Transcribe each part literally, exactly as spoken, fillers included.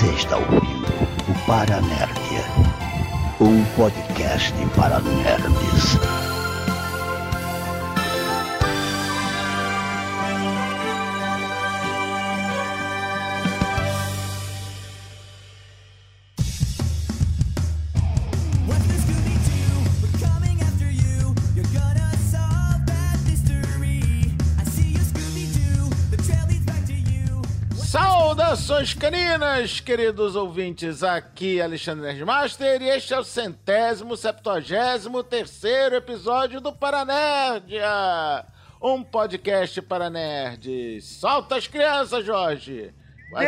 Você está ouvindo o Paranerdia, um podcast para nerds. Saudações caninas, queridos ouvintes, aqui Alexandre Nerdmaster e este é o centésimo, septuagésimo terceiro episódio do Paranerdia, um podcast para nerds. Solta as crianças, Jorge! Quase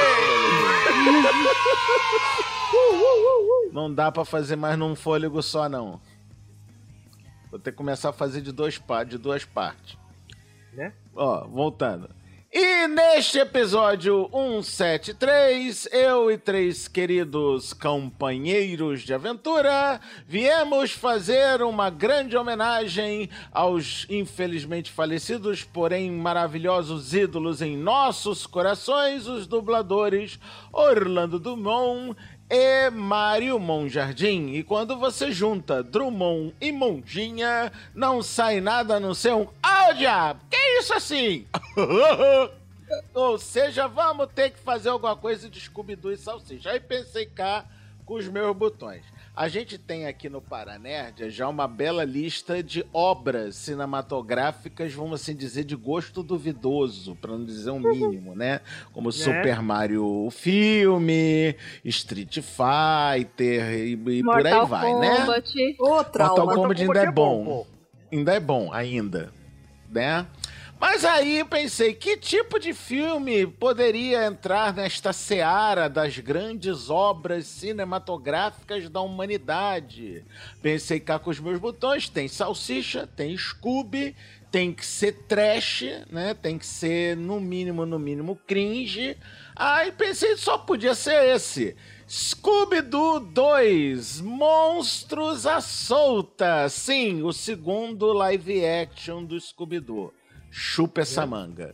não dá pra fazer mais num fôlego só, não. Vou ter que começar a fazer de, dois, de duas partes. Né? Ó, voltando. E neste episódio cento e setenta e três, eu e três queridos companheiros de aventura viemos fazer uma grande homenagem aos infelizmente falecidos, porém maravilhosos ídolos em nossos corações, os dubladores Orlando Drummond e Mário Monjardim. E quando você junta Drummond e Mondinha, não sai nada a não ser um "Ah, diabo, que isso assim?" Ou seja, vamos ter que fazer alguma coisa de Scooby-Doo e Salsicha. Aí pensei cá com os meus botões. A gente tem aqui no Paranerdia já uma bela lista de obras cinematográficas, vamos assim dizer, de gosto duvidoso, para não dizer um mínimo, né? Como é. Super Mario o filme, Street Fighter e, e por aí vai, Kombat. Né? Outra Mortal Mortal Kombat ainda é bom. bom. Ainda é bom, ainda. Né? Mas aí pensei, que tipo de filme poderia entrar nesta seara das grandes obras cinematográficas da humanidade? Pensei cá com os meus botões, tem Salsicha, tem Scooby, tem que ser trash, né? Tem que ser, no mínimo, no mínimo, cringe. Aí pensei, só podia ser esse. Scooby-Doo dois, Monstros à Solta. Sim, o segundo live action do Scooby-Doo. Chupa essa manga.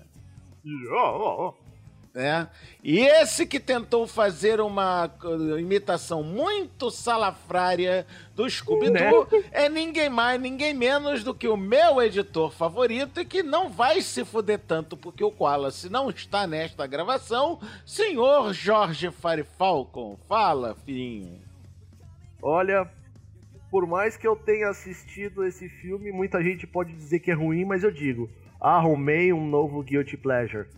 É. E esse que tentou fazer uma imitação muito salafrária do Scooby-Doo, né? É ninguém mais, ninguém menos do que o meu editor favorito, e que não vai se fuder tanto porque o Wallace não está nesta gravação, senhor Jorge Farifalcon. Fala, filhinho. Olha, por mais que eu tenha assistido esse filme, muita gente pode dizer que é ruim, mas eu digo, arrumei um novo Guilty Pleasure.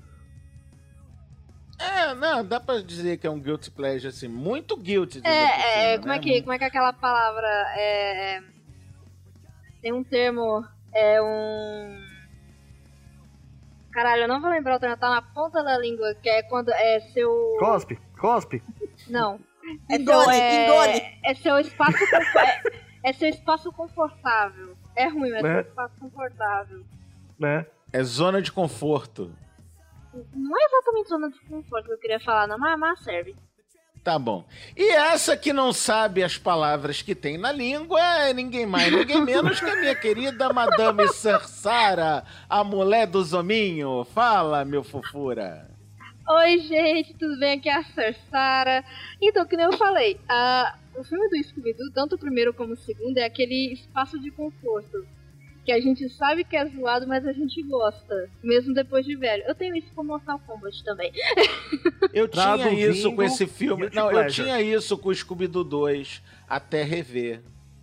É, não, dá pra dizer que é um Guilty Pleasure, assim, muito guilty. É, é, cima, como, né? é que, como é que é aquela palavra, é, é, tem um termo, é um... Caralho, eu não vou lembrar o termo, tá na ponta da língua, que é quando é seu... Cospe, cospe. Não. É engole, seu, é, engole. É seu espaço, é, é seu espaço confortável. É ruim, mas é né? seu espaço confortável. Né? É zona de conforto. Não é exatamente zona de conforto que eu queria falar, não, mas, mas serve. Tá bom. E essa que não sabe as palavras que tem na língua é ninguém mais, ninguém menos que a minha querida Madame Sarsara, a mulher do Zominho. Fala, meu fofura. Oi, gente, tudo bem? Aqui é a Sarsara. Então, que nem eu falei, a, o filme do Scooby-Doo, tanto o primeiro como o segundo, é aquele espaço de conforto. Que a gente sabe que é zoado, mas a gente gosta, mesmo depois de velho. Eu tenho isso com Mortal Kombat também. Eu tinha isso com esse filme. Guilty Não, Pleasure. eu tinha isso com o Scooby-Doo dois, até rever.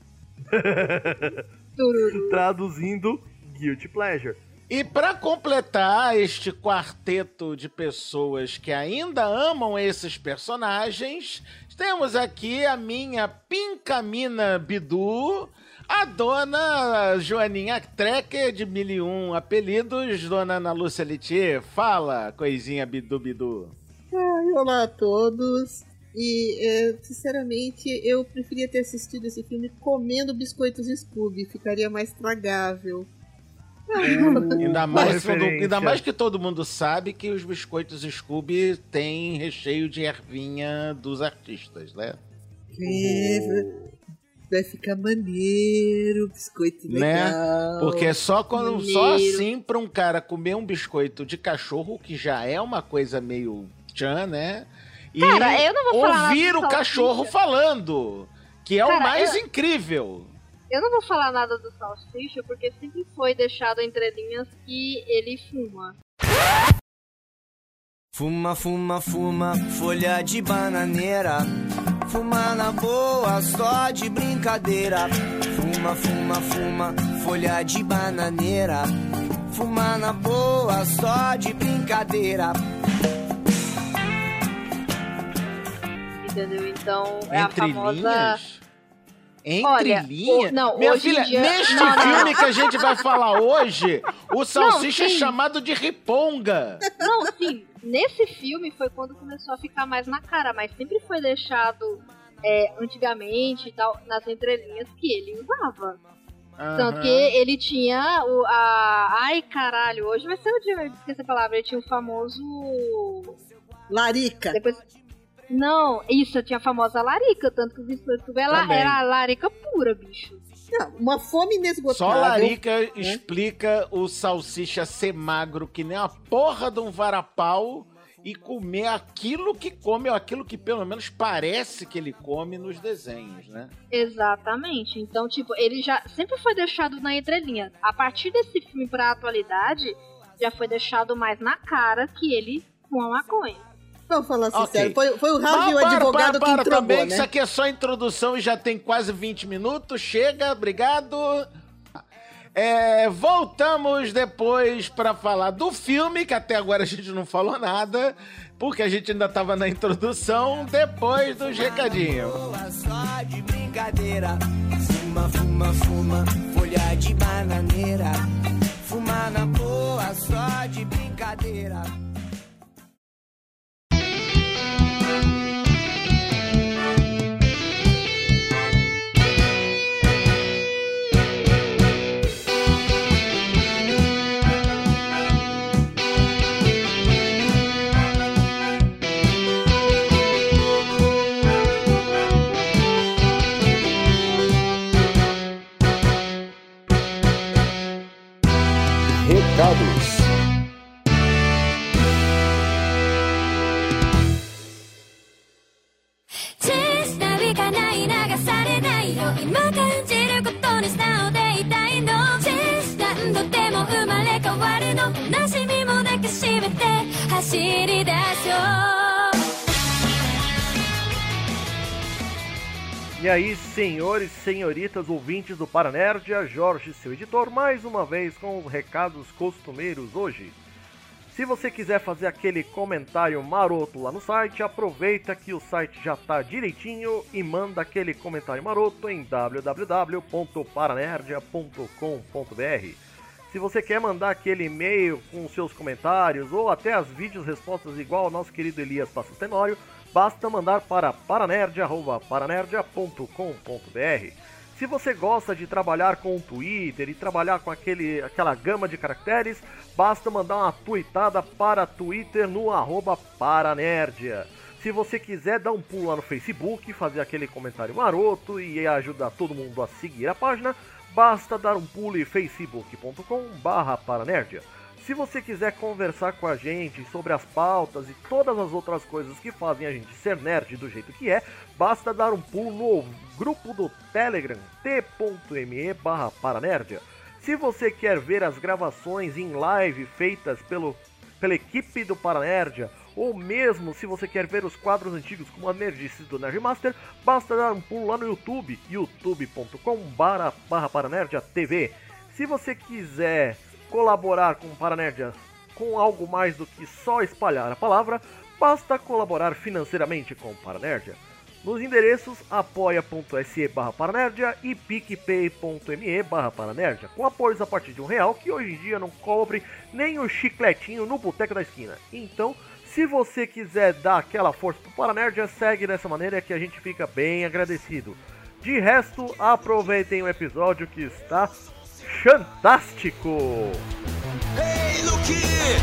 Traduzindo, Guilty Pleasure. E para completar este quarteto de pessoas que ainda amam esses personagens, temos aqui a minha Pincamina Bidu, a dona Joaninha Trecker, de mil e um apelidos, dona Ana Lúcia Litier. Fala, coisinha Bidu Bidu. Ai, olá a todos. E, é, sinceramente, eu preferia ter assistido esse filme comendo biscoitos Scooby. Ficaria mais tragável. Ainda mais, todo, referência. ainda mais que todo mundo sabe que os biscoitos Scooby têm recheio de ervinha dos artistas, né? É, vai ficar maneiro, biscoito legal. Né? Porque só, quando, Maneiro. só assim pra um cara comer um biscoito de cachorro, que já é uma coisa meio tchan, né? e Cara, eu não vou falar ouvir nada o do cachorro Salsicha. falando, que é Cara, o mais eu- incrível. Eu não vou falar nada do Salsicha, porque sempre foi deixado entre linhas que ele fuma. Fuma, fuma, fuma, folha de bananeira. Fuma na boa, só de brincadeira. Fuma, fuma, fuma, folha de bananeira. Fuma na boa, só de brincadeira. Entendeu? Então, é a Entre famosa... linhas? Entre Olha, linhas? o- não, Minha hoje em filha, dia- neste não, não. filme que a gente vai falar hoje, o Salsicha é sim. chamado de riponga. Não, sim, nesse filme foi quando começou a ficar mais na cara, mas sempre foi deixado é, antigamente e tal, nas entrelinhas que ele usava. Tanto Aham. que ele tinha o, a... Ai, caralho, hoje vai ser o dia, eu esqueci a palavra, ele tinha o famoso... Larica. Depois... Não, isso, tinha a famosa larica, tanto que o biscoito ela Também. era larica pura, bicho. Não, uma fome inesgotável. Só a Larica explica o Salsicha ser magro que nem a porra de um varapau e comer aquilo que come, ou aquilo que pelo menos parece que ele come nos desenhos, né? Exatamente. Então, tipo, ele já sempre foi deixado na entrelinha. A partir desse filme pra atualidade, já foi deixado mais na cara que ele fuma maconha. Vamos falar Ok. sincero, foi, foi o Raul e o Mas para, advogado para, para que entrou, também, que né? isso aqui é só a introdução e já tem quase vinte minutos. Chega, obrigado. É, voltamos depois para falar do filme, que até agora a gente não falou nada, porque a gente ainda tava na introdução, depois dos recadinhos. Boa, só de brincadeira. Fuma, fuma, fuma, folha de bananeira. Fuma na boa, só de brincadeira. Recados. E aí, senhores, senhoritas, ouvintes do Paranerdia, Jorge, seu editor, mais uma vez com os recados costumeiros hoje. Se você quiser fazer aquele comentário maroto lá no site, aproveita que o site já tá direitinho e manda aquele comentário maroto em w w w ponto paranerdia ponto com ponto b r. Se você quer mandar aquele e-mail com seus comentários ou até as vídeos respostas igual ao nosso querido Elias Passos Tenório, basta mandar para paranerdia arroba paranerdia ponto com ponto b r. Se você gosta de trabalhar com o Twitter e trabalhar com aquele, aquela gama de caracteres, basta mandar uma tweetada para Twitter no arroba paranerdia. Se você quiser dar um pulo lá no Facebook, fazer aquele comentário maroto e ajudar todo mundo a seguir a página, basta dar um pulo em facebook ponto com barra paranerdia. Se você quiser conversar com a gente sobre as pautas e todas as outras coisas que fazem a gente ser nerd do jeito que é, basta dar um pulo no grupo do Telegram, t.me barra paranerdia. Se você quer ver as gravações em live feitas pelo, pela equipe do Paranerdia, ou mesmo se você quer ver os quadros antigos como a Nerdice do Nerdmaster, basta dar um pulo lá no YouTube, youtube ponto com barra paranerdia T V. Se você quiser colaborar com o Paranerdia com algo mais do que só espalhar a palavra, basta colaborar financeiramente com o Paranerdia nos endereços apoia.se barra paranerdia e picpay.me barra paranerdia, com apoios a partir de um real, que hoje em dia não cobre nem o chicletinho no boteco da esquina. Então, se você quiser dar aquela força pro Paranerdia, segue dessa maneira que a gente fica bem agradecido. De resto, aproveitem o episódio que está fantástico! Ei, Luke,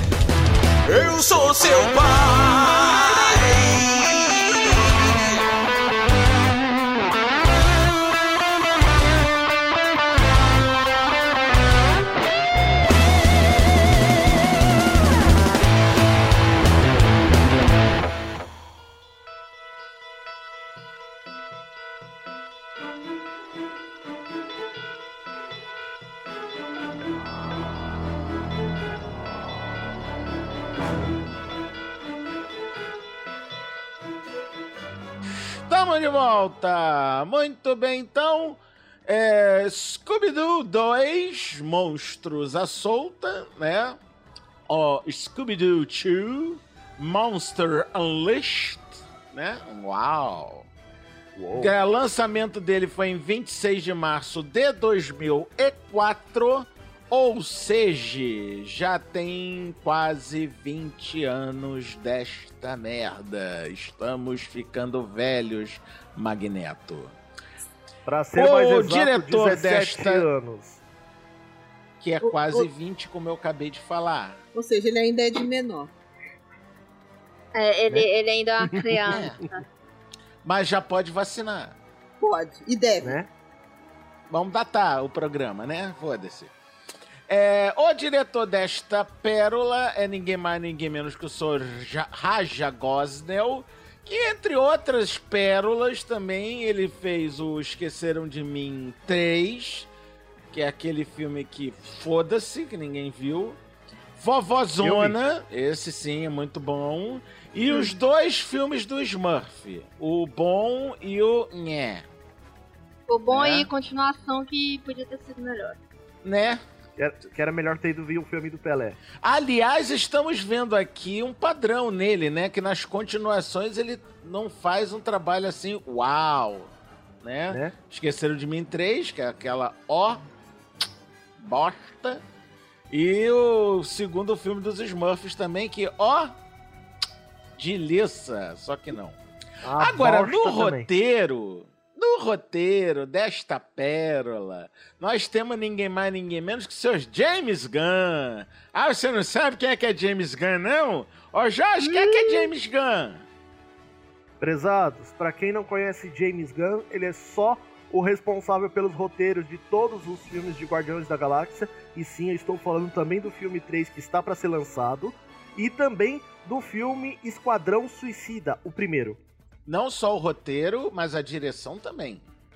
eu sou seu pai. Estamos de volta! Muito bem, então. É, Scooby-Doo dois, Monstros à Solta, né? Ó, Scooby-Doo dois, Monster Unleashed, né? Uau! Uou. O lançamento dele foi em vinte e seis de março de dois mil e quatro, ou seja, já tem quase vinte anos desta merda. Estamos ficando velhos, Magneto. Pra ser O mais exato, diretor dezessete desta- anos. Que é O- quase o- vinte, como eu acabei de falar. Ou seja, ele ainda é de menor. É, ele, Né? ele ainda é uma criança. Mas já pode vacinar. Pode. E deve. Né? Vamos datar o programa, né? Foda-se. É, o diretor desta pérola é ninguém mais, ninguém menos que o senhor Ja- Raja Gosnell, que, entre outras pérolas, também ele fez o Esqueceram de Mim três, que é aquele filme que foda-se, que ninguém viu. Vovozona, esse sim é muito bom. E os dois filmes do Smurf, o bom e o nhé, O bom É. e continuação que podia ter sido melhor. né? Que era, que era melhor ter ido ver o filme do Pelé. Aliás, estamos vendo aqui um padrão nele, né? Que nas continuações ele não faz um trabalho assim, uau, né? Né? Esqueceram de Mim três, que é aquela ó bosta. E o segundo filme dos Smurfs também, que ó de liça, só que não. A Agora, no bosta também. roteiro, no roteiro desta pérola, nós temos ninguém mais, ninguém menos que seus James Gunn. Ah, você não sabe quem é que é James Gunn, não? Ó, Jorge, quem é que é James Gunn? Prezados, pra quem não conhece James Gunn, ele é só o responsável pelos roteiros de todos os filmes de Guardiões da Galáxia. E sim, eu estou falando também do filme três que está para ser lançado. E também do filme Esquadrão Suicida, o primeiro. Não só o roteiro, mas a direção também,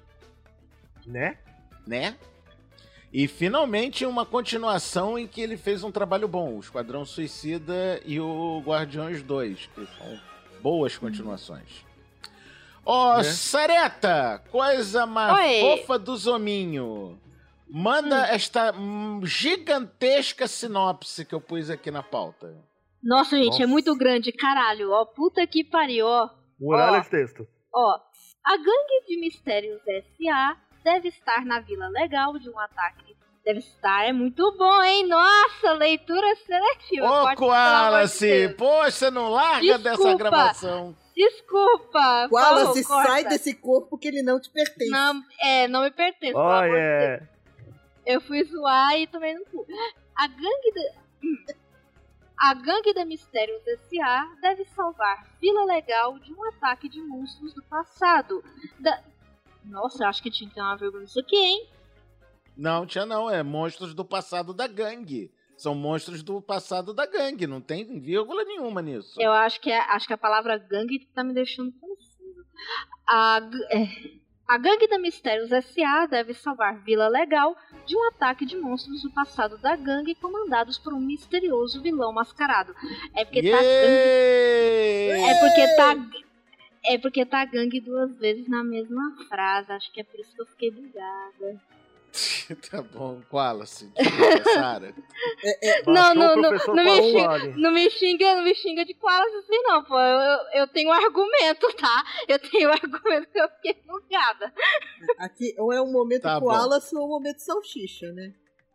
Né? né? E finalmente uma continuação em que ele fez um trabalho bom, o Esquadrão Suicida e o Guardiões dois, que são boas continuações. Ó, Né? Sareta, coisa mais Oi. fofa do Zominho. Manda esta hum, gigantesca sinopse que eu pus aqui na pauta. Nossa, gente, Nossa. é muito grande, caralho. Ó, puta que pariu, ó. Muralha Ó. de texto. Ó, a gangue de mistérios S A deve estar na Vila Legal de um ataque. Deve estar, é muito bom, hein? Nossa, leitura seletiva. Ô, Corta, pelo amor de Koalace, Deus. poxa, não larga dessa Desculpa. gravação. Desculpa. Wallace, por favor, sai corta. desse corpo que ele não te pertence. Não, é, não me pertence. pelo Oh, amor de Deus. yeah. Eu fui zoar e tomei no cu. A gangue da... A gangue da Mistérios S A deve salvar Vila Legal de um ataque de monstros do passado. Da... Nossa, eu acho que tinha que ter uma vírgula nisso aqui, hein? Não, tinha não, é monstros do passado da gangue. São monstros do passado da gangue, não tem vírgula nenhuma nisso. Eu acho que, é, acho que a palavra gangue tá me deixando confusa. A, g- é, a gangue da Mistérios S A deve salvar Vila Legal de um ataque de monstros do passado da gangue comandados por um misterioso vilão mascarado. É porque tá gangue... Yeah! É porque tá. É porque tá gangue duas vezes na mesma frase. Acho que é por isso que eu fiquei bugada. Tá bom, Wallace, desculpa, Sara. Não, Baixou não, o não, professor não me Paulo xinga, Vale. não me xinga, não me xinga de Koalas assim não, pô. Eu, eu, eu tenho argumento, tá? Eu tenho argumento que eu fiquei bugada. Aqui ou é um momento Tá bom. Wallace ou um momento salsicha, né?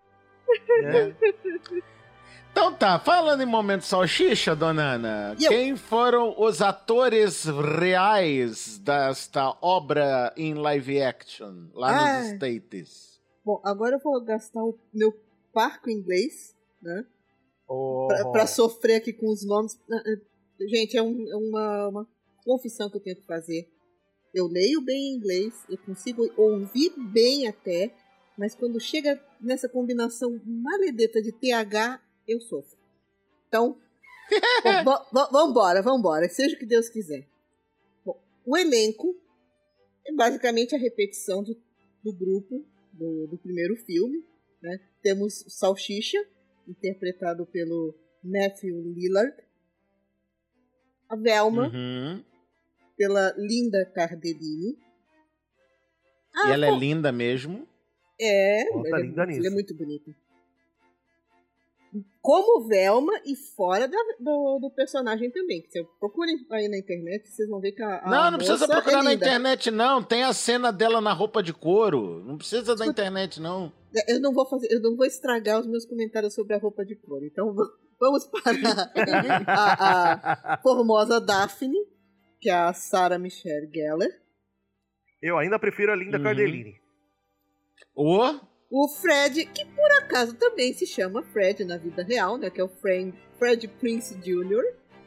Né? Então tá, falando em momento salsicha, dona Ana, E eu? quem foram os atores reais desta obra em live action lá Ah. nos States? Bom, agora eu vou gastar o meu parco inglês, né? Oh. Pra, pra sofrer aqui com os nomes. Gente, é, um- é uma, uma confissão que eu tenho que fazer. Eu leio bem inglês, eu consigo ouvir bem até, mas quando chega nessa combinação maledeta de T H, eu sofro. Então, bom, va- va- vambora, vambora, seja o que Deus quiser. Bom, o elenco é basicamente a repetição de- do grupo do, do primeiro filme, né? Temos o Salsicha, interpretado pelo Matthew Lillard, a Velma, Uhum. pela Linda Cardellini. Ah, e ela pô. é linda mesmo. É, oh, tá ela, linda é, nisso. ela é muito bonita. Como Velma e fora da, do, do personagem também. Se procurem aí na internet, vocês vão ver que a, a Não, não precisa procurar é na internet, não. Tem a cena dela na roupa de couro. Não precisa da internet, não. Eu não vou fazer, eu não vou estragar os meus comentários sobre a roupa de couro. Então vamos para a, a formosa Daphne, que é a Sarah Michelle Gellar. Eu ainda prefiro a Linda Uhum. Cardellini. O... O Fred, que por acaso também se chama Fred na vida real, né? Que é o Fred, Fred Prinze Júnior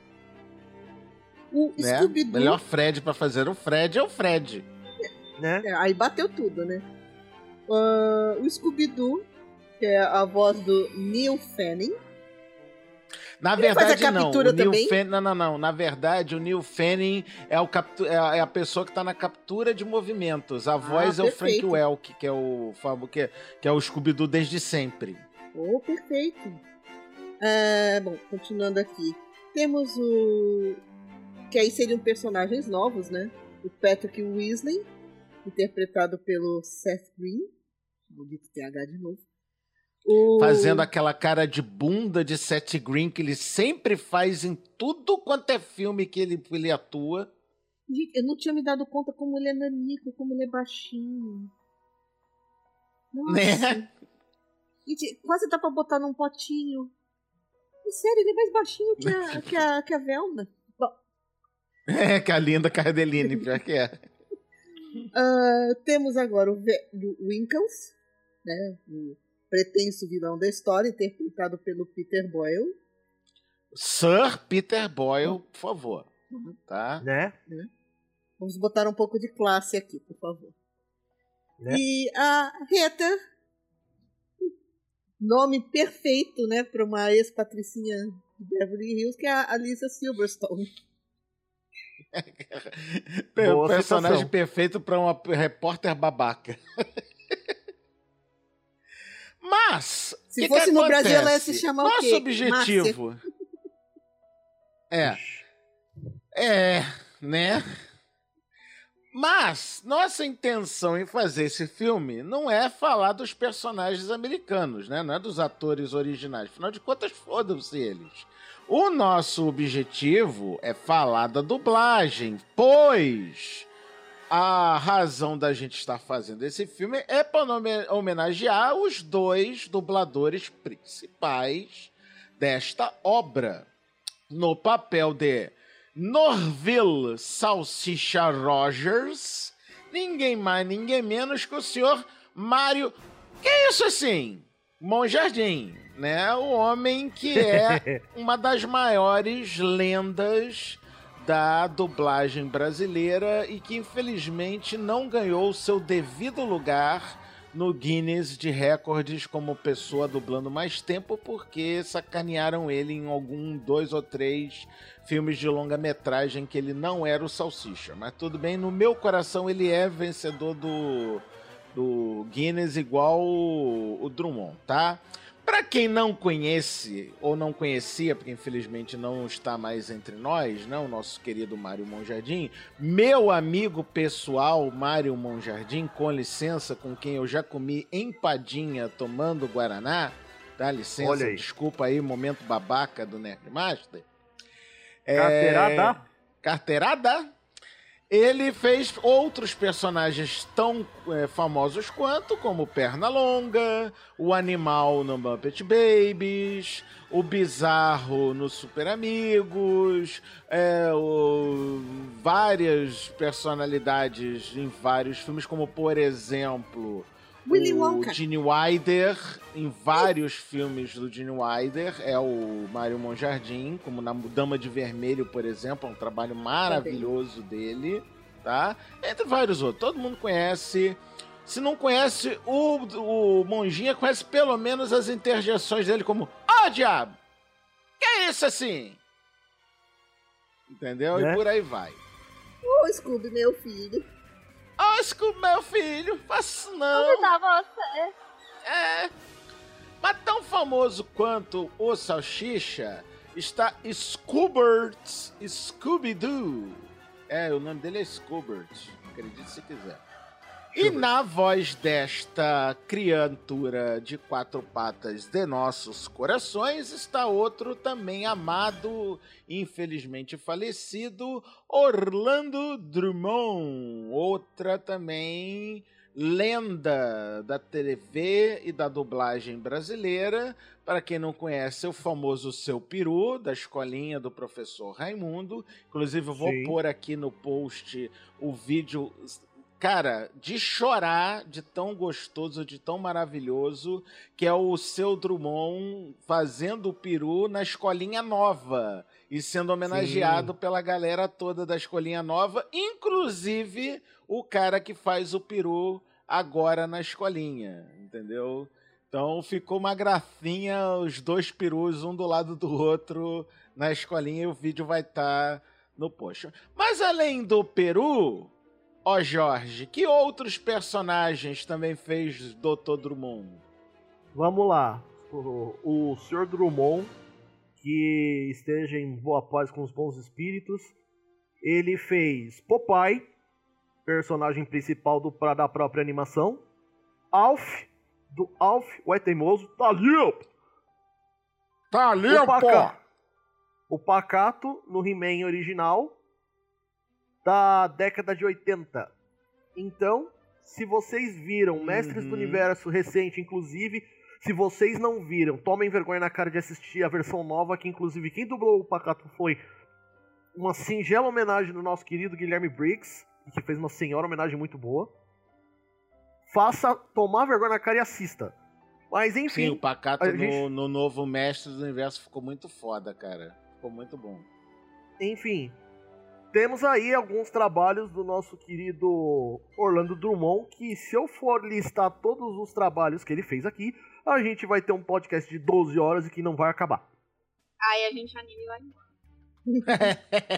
O né? Scooby-Doo. Melhor Fred pra fazer o Fred é o Fred. Né? É, aí bateu tudo, né? Uh, o Scooby-Doo, que é a voz do Neil Fanning. Na Ele verdade, faz a não. captura O Neil também? Fanning, não, não, não. Na verdade, o Neil Fanning é, o captu... é a pessoa que tá na captura de movimentos. A voz é o Frank perfeito. Welk, que é o famo- que é, que é o Scooby-Doo desde sempre. Oh, perfeito. É, bom, continuando aqui. Temos o... Que aí seriam personagens novos, né? O Patrick Weasley, interpretado pelo Seth Green. Bonito T H de novo. O... Fazendo aquela cara de bunda de Seth Green que ele sempre faz em tudo quanto é filme que ele, ele atua. Gente, eu não tinha me dado conta como ele é nanico, como ele é baixinho. Nossa. Né? Gente, quase dá pra botar num potinho. Sério, ele é mais baixinho que a, que a, que a Velma. Bom, É, que a Linda Cardellini, pior que é. uh, temos agora o, Ve- o Winkles, né? O pretenso vilão da história, interpretado pelo Peter Boyle. Sir Peter Boyle, por favor. Tá? Né? Vamos botar um pouco de classe aqui, por favor. Né? E a Rita, nome perfeito, né, para uma ex-patricinha de Beverly Hills, que é a Alissa Silverstone. Boa Personagem citação. perfeito para uma repórter babaca. Mas, Se que fosse que no Brasil, ela ia acontece? se chamar o Nosso quê? objetivo é, é, né? Mas nossa intenção em fazer esse filme não é falar dos personagens americanos, né? Não é dos atores originais. Afinal de contas, fodam-se eles. O nosso objetivo é falar da dublagem, pois a razão da gente estar fazendo esse filme é para homenagear os dois dubladores principais desta obra. No papel de Norville Salsicha Rogers, ninguém mais, ninguém menos que o senhor Mário... Que é isso assim? Monjardim, né? O homem que é uma das maiores lendas da dublagem brasileira e que infelizmente não ganhou o seu devido lugar no Guinness de recordes como pessoa dublando mais tempo, porque sacanearam ele em algum, dois ou três filmes de longa-metragem que ele não era o Salsicha. Mas tudo bem, no meu coração ele é vencedor do, do Guinness igual o, o Drummond, tá? Para quem não conhece, ou não conhecia, porque infelizmente não está mais entre nós, né, o nosso querido Mário Monjardim, meu amigo pessoal Mário Monjardim, com licença, com quem eu já comi empadinha tomando Guaraná, dá licença, Olha aí. desculpa aí, momento babaca do Nerdmaster. Carteirada. É... Carteirada? Ele fez outros personagens tão é, famosos quanto, como Pernalonga, o Animal no Muppet Babies, o Bizarro no Super Amigos, é, o, várias personalidades em vários filmes, como, por exemplo, Willy o Wonka. Gene Wilder, em vários filmes do Gene Wilder, é o Mário Monjardim, como na Dama de Vermelho, por exemplo, é um trabalho maravilhoso dele, tá? Entre vários outros, todo mundo conhece. Se não conhece, o, o Monjinha conhece pelo menos as interjeições dele, como, ó, diabo, que é isso assim? Entendeu? Né? E por aí vai. Ô, Scooby, meu filho. Ó, Scooby, meu filho, faça isso não. Convidar você. É. Mas tão famoso quanto o Salsicha está Scoobert Scooby-Doo. É, o nome dele é Scubert, acredite se quiser. E na voz desta criatura de quatro patas de nossos corações está outro também amado, infelizmente falecido, Orlando Drummond. Outra também lenda da T V e da dublagem brasileira. Para quem não conhece, é o famoso Seu Peru, da escolinha do professor Raimundo. Inclusive, eu vou Sim. pôr aqui no post o vídeo... Cara, de chorar, de tão gostoso, de tão maravilhoso, que é o Seu Drummond fazendo o peru na Escolinha Nova e sendo homenageado Sim. pela galera toda da Escolinha Nova, inclusive o cara que faz o peru agora na escolinha, entendeu? Então ficou uma gracinha, os dois perus, um do lado do outro, na escolinha, e o vídeo vai estar tá no post. Mas além do peru... Ó, Jorge, que outros personagens também fez doutor Drummond? Vamos lá. O, o senhor Drummond, que esteja em boa paz com os bons espíritos, ele fez Popeye, personagem principal do, da própria animação. Alf, do Alf, o É Teimoso. Tá ali, Tá ali, o, Paca, pô! o Pacato, no He-Man original, da década de oitenta. Então, se vocês viram Mestres uhum. do Universo recente, inclusive, se vocês não viram, tomem vergonha na cara de assistir a versão nova, que inclusive quem dublou o Pacato foi uma singela homenagem do nosso querido Guilherme Briggs, que fez uma senhora homenagem muito boa. Faça tomar vergonha na cara e assista. Mas enfim... Sim, o Pacato no, gente... no novo Mestres do Universo ficou muito foda, cara. Ficou muito bom. Enfim... Temos aí alguns trabalhos do nosso querido Orlando Drummond, que se eu for listar todos os trabalhos que ele fez aqui, a gente vai ter um podcast de doze horas e que não vai acabar. Aí a gente anima e vai embora.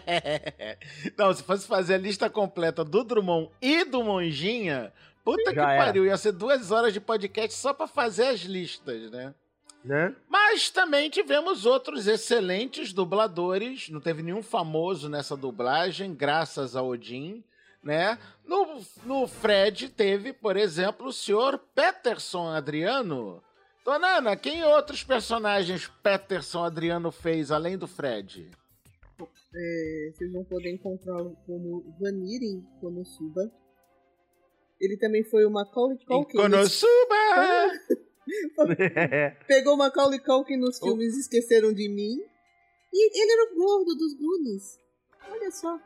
Não, se fosse fazer a lista completa do Drummond e do Monjinha, puta Já que era. pariu, ia ser duas horas de podcast só pra fazer as listas, né? Né? Mas também tivemos outros excelentes dubladores, não teve nenhum famoso nessa dublagem, graças a Odin, né? No, no Fred teve, por exemplo, o senhor Peterson Adriano. Dona Ana, quem outros personagens Peterson Adriano fez além do Fred? É, vocês vão poder encontrar como Vanir em Konosuba. Ele também foi o Macaulay Culkin. Em Konosuba! Pegou o Macaulay Culkin nos filmes oh. Esqueceram de Mim. E ele era o gordo dos Goonies. Olha só.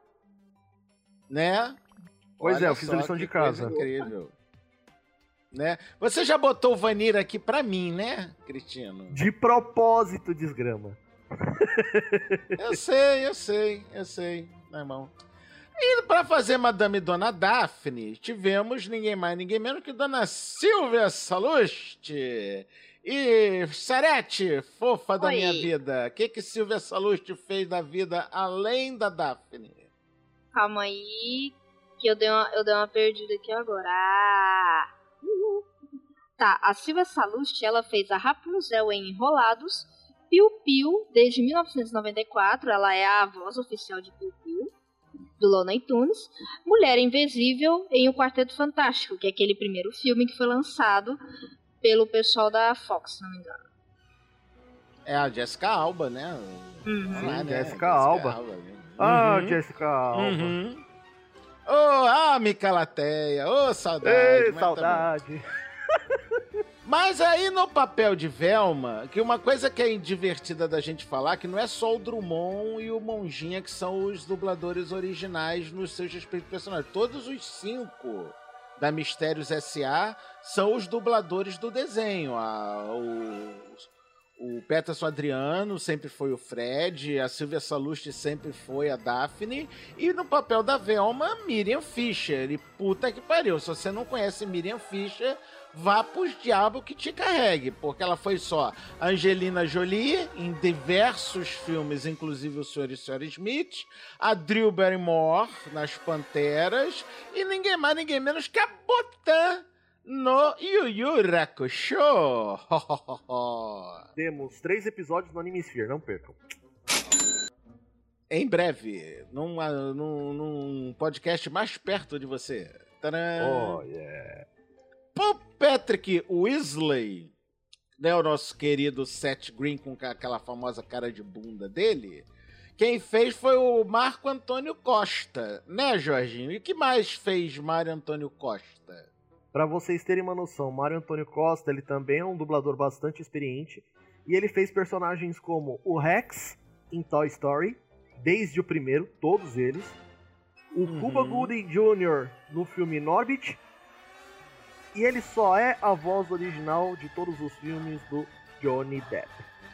Né? Pois Olha é, eu fiz a lição de casa. Incrível. Né? Você já botou o Vanir aqui pra mim, né, Cristino? De propósito, desgrama. Eu sei, eu sei, eu sei, meu irmão. E para fazer Madame Dona Daphne, tivemos ninguém mais, ninguém menos que Dona Silvia Salusti. E, Sarete, fofa da Oi. minha vida, o que que Silvia Salusti fez da vida além da Daphne? Calma aí, que eu dei uma, eu dei uma perdida aqui agora. Ah. Uhum. Tá, a Silvia Salusti, ela fez a Rapunzel em Enrolados, Piu Piu, desde mil novecentos e noventa e quatro, ela é a voz oficial de Piu Piu, do Looney Tunes, Mulher Invisível em O Quarteto Fantástico, que é aquele primeiro filme que foi lançado pelo pessoal da Fox, se não me engano. É a Jessica Alba, né? Uhum. Sim, Lá, né? Jessica Alba. Alba né? Ah, uhum. Jessica Alba. Uhum. Oh, ah, Micalateia, ô oh, saudade. Ei, mas saudade. Tá mas aí no papel de Velma, que uma coisa que é divertida da gente falar, que não é só o Drummond e o Monjinha que são os dubladores originais nos seus respectivos personagens. Todos os cinco da Mistérios S A são os dubladores do desenho. A, o, o Peterson Adriano sempre foi o Fred, a Silvia Salusti sempre foi a Daphne, e no papel da Velma, Miriam Fisher. E puta que pariu, se você não conhece Miriam Fisher, vá pros diabos que te carregue, porque ela foi só Angelina Jolie em diversos filmes, inclusive O Senhor e Senhora Smith, a Drew Barrymore nas Panteras, e ninguém mais, ninguém menos que a Botã no Yu Yu Hakusho. Temos três episódios no Anime Sphere, não percam. em breve, num, num, num podcast mais perto de você. Tadã! Oh, yeah. Paul Patrick Weasley, né, o nosso querido Seth Green com aquela famosa cara de bunda dele, quem fez foi o Marco Antônio Costa, né, Jorginho? E o que mais fez Mário Antônio Costa? Pra vocês terem uma noção, Mário Antônio Costa, ele também é um dublador bastante experiente, e ele fez personagens como o Rex em Toy Story, desde o primeiro, todos eles, o Uhum. Cuba Gooding Júnior no filme Norbit, e ele só é a voz original de todos os filmes do Johnny Depp.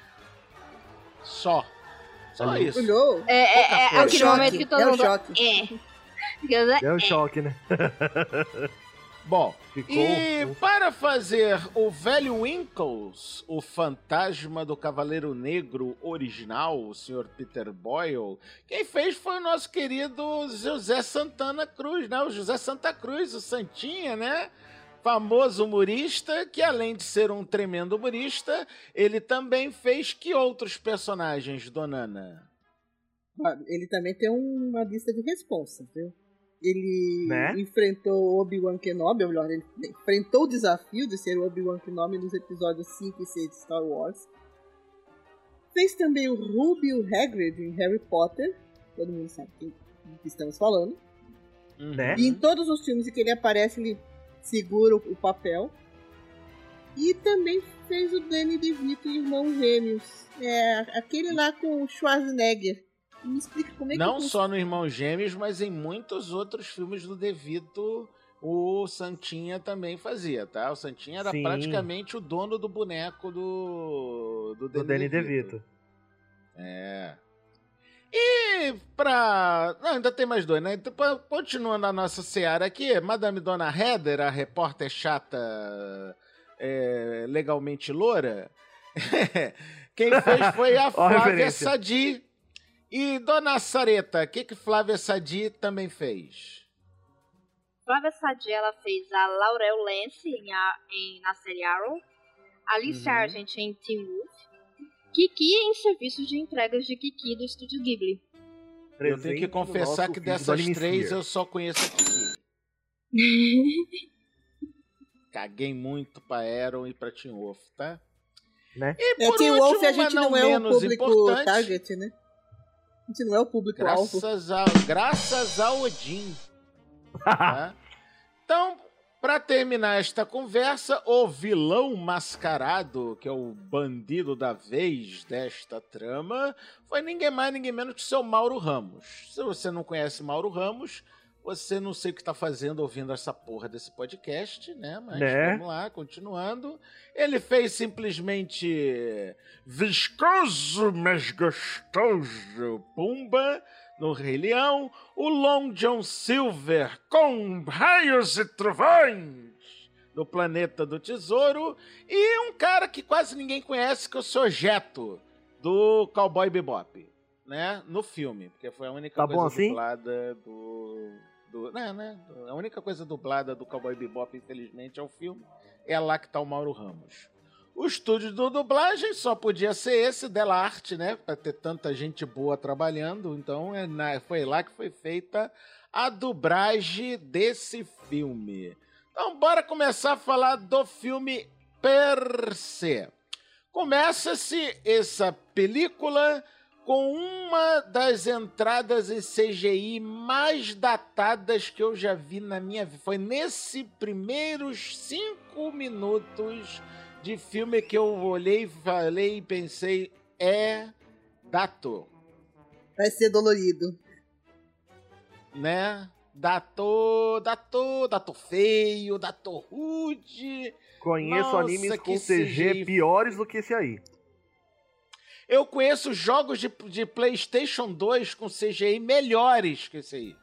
Só. Só Ali. isso. Olhou? É, é, é, É o aquele choque, momento que todo é o mundo... choque. É. É um choque, né? Bom, Ficou e um- para fazer o velho Winkles, o fantasma do Cavaleiro Negro original, o senhor Peter Boyle, quem fez foi o nosso querido José Santana Cruz, né? O José Santa Cruz, o Santinha, né? Famoso humorista, que além de ser um tremendo humorista, ele também fez que outros personagens, Dona Ana? Ah, ele também tem uma lista de responsa, viu? Ele Né? enfrentou Obi-Wan Kenobi, ou melhor, ele enfrentou o desafio de ser o Obi-Wan Kenobi nos episódios cinco e seis de Star Wars. Fez também o Rubio Hagrid em Harry Potter, todo mundo sabe quem que estamos falando. Né? E em todos os filmes em que ele aparece, ele segura o, o papel. E também fez o Danny DeVito em Irmãos Gêmeos. É, aquele lá com o Schwarzenegger. Me explica como é que... Não eu só no Irmão Gêmeos, mas em muitos outros filmes do De Vito, o Santinha também fazia, tá? O Santinha era Sim. praticamente o dono do boneco do, do, Do Danny DeVito. É. E pra... Não, ainda tem mais dois, né? Então, pra- continuando a nossa seara aqui, Madame Dona Heather, a repórter chata, é, legalmente loura, quem fez foi a Ó a Flávia referência. Sadi. E Dona Sareta, o que que Flávia Sadi também fez? Flávia Sadi, ela fez a Laurel Lance em, a, em, na série Arrow, a Lee Uhum. Sargent em Teen Wolf, Kiki em serviços de entregas de Kiki do Estúdio Ghibli. Eu tenho Presente que no confessar nosso que vídeo do dessas Anime três Sphere. eu só conheço a Kiki. Caguei muito pra Aaron e pra Teen Wolf, tá? Né? E É, por Teen último, Wolf a gente mas não, é o menos público importante, target, né? A gente não é o público-alvo. Graças a, graças a Odin. Tá? Então, para terminar esta conversa, o vilão mascarado, que é o bandido da vez desta trama, foi ninguém mais, ninguém menos que o seu Mauro Ramos. Se você não conhece Mauro Ramos, você não sei o que está fazendo ouvindo essa porra desse podcast, né? Mas Né? vamos lá, continuando. Ele fez simplesmente viscoso, mas gostoso, Pumba, no Rei Leão, o Long John Silver com raios e trovões no Planeta do Tesouro, e um cara que quase ninguém conhece, que é o seu Jeto, do Cowboy Bebop, né? No filme, porque foi a única Tá coisa bom assim? dublada do... do né, né? A única coisa dublada do Cowboy Bebop, infelizmente, é o filme. É lá que tá o Mauro Ramos. O estúdio de dublagem só podia ser esse, Della Arte, né? Pra ter tanta gente boa trabalhando. Então, é na- foi lá que foi feita a dublagem desse filme. Então, bora começar a falar do filme per se. Começa-se essa película com uma das entradas em C G I mais datadas que eu já vi na minha vida. Foi nesses primeiros cinco minutos de filme que eu olhei, falei e pensei, é dato, Vai ser dolorido. né? Dato, dato, dato feio, dato rude. Conheço Nossa, animes que com C G C G I. piores do que esse aí. Eu conheço jogos de, de PlayStation dois com C G I melhores que esse aí.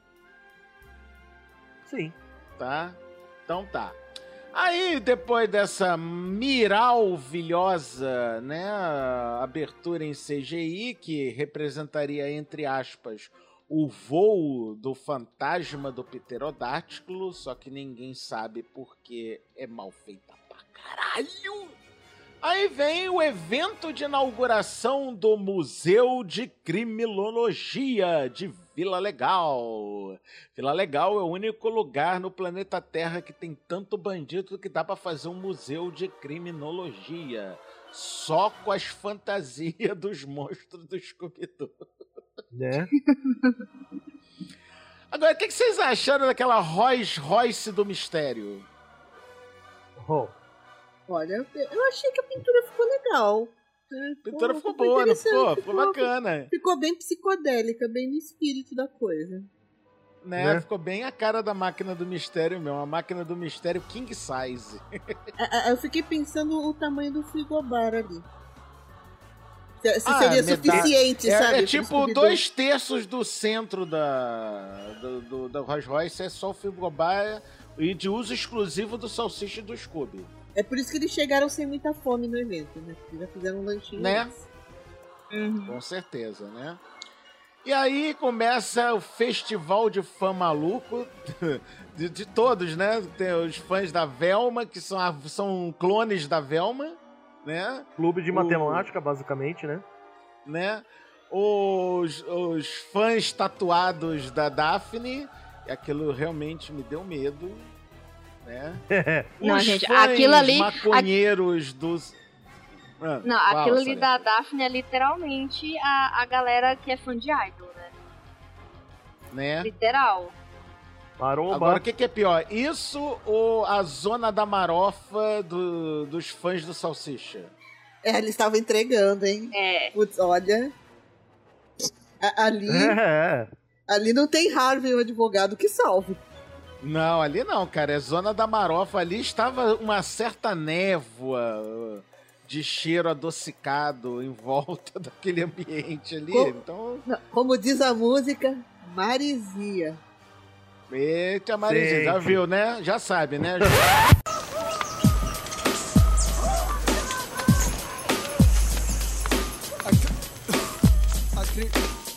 Sim. Tá? Então tá. Aí, depois dessa miravilhosa, né, abertura em C G I, que representaria, entre aspas, o voo do fantasma do pterodátilo, só que ninguém sabe porque é mal feita pra caralho. Aí vem o evento de inauguração do Museu de Criminologia de Vila Legal. Vila Legal é o único lugar no planeta Terra que tem tanto bandido que dá pra fazer um museu de criminologia. Só com as fantasias dos monstros do Scooby-Doo. Né? Agora, o que vocês acharam daquela Rolls Royce do mistério? Oh. Olha, eu achei que a pintura ficou legal. A pintura ficou boa, não ficou? Ficou bacana. Ficou bem psicodélica, bem no espírito da coisa. Né? Né? Ficou bem a cara da máquina do mistério mesmo. A máquina do mistério king size. Eu fiquei pensando o tamanho do frigobar ali. Se, se Ah, seria metade- suficiente, É, sabe? é pro tipo Scooby-Doo. dois terços do centro da, do, do, da Rolls Royce é só o frigobar e de uso exclusivo do Salsicha e do Scooby. É por isso que eles chegaram sem muita fome no evento, né? Porque já fizeram um lanchinho Né? antes. Com certeza, né? E aí começa o festival de fã maluco de, de todos, né? Tem os fãs da Velma, que são, a- são clones da Velma, né? Clube de O- matemática, basicamente, né? né? Os, os fãs tatuados da Daphne, e aquilo realmente me deu medo, né? Não, Os gente, fãs aquilo ali- maconheiros dos... Ah, Não, fala, aquilo ali Sarah. da Daphne é literalmente a, a galera que é fã de idol, né? Né? Literal. Maromba. Agora, o que, que é pior? Isso ou a zona da marofa do- dos fãs do Salsicha? É, eles estavam entregando, hein? É. Putz, olha. A- ali, É, ali não tem Harvey, o advogado, que salve. Não, ali não, cara. É zona da marofa. Ali estava uma certa névoa uh, de cheiro adocicado em volta daquele ambiente ali. Co- Então, Não, como diz a música, Marizia. eita, Marisa, já Gente. viu, né? Já sabe, né? A, cri...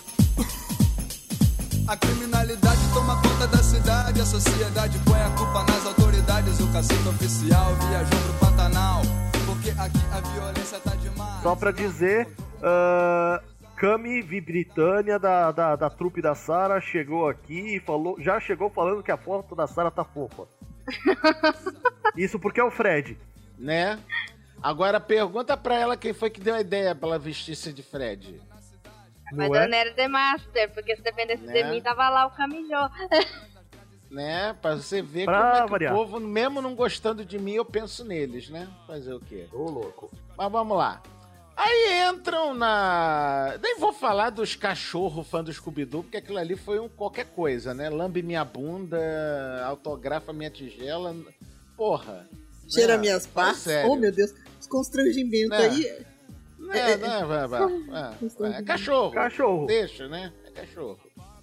a criminalidade toma conta da cidade. A sociedade põe a culpa nas autoridades. O cacique oficial viajou pro Pantanal, porque aqui a violência tá demais. só pra dizer, ah, Cami Britânia da, da, da trupe da Sarah chegou aqui e falou, já chegou falando que a foto da Sarah tá fofa. Isso porque é o Fred. né? Agora pergunta pra ela quem foi que deu a ideia pra ela vestir-se de Fred. Mas Não eu é? não era The Master, porque se dependesse Né? de mim, tava lá o Camijó. Né? Pra você ver Pra como é que variar. o povo, mesmo não gostando de mim, eu penso neles, né? Fazer o quê? Ô, louco. Mas vamos lá. Aí entram na... Nem vou falar dos cachorros fã do Scooby-Doo, porque aquilo ali foi um qualquer coisa, né? Lambe minha bunda, autografa minha tigela. Porra. Cheira né? minhas É partes. sério. Oh, meu Deus. Os constrangimentos Né? aí. É, né? Vai, vai. É, é cachorro. Cachorro. Deixa, né? É cachorro.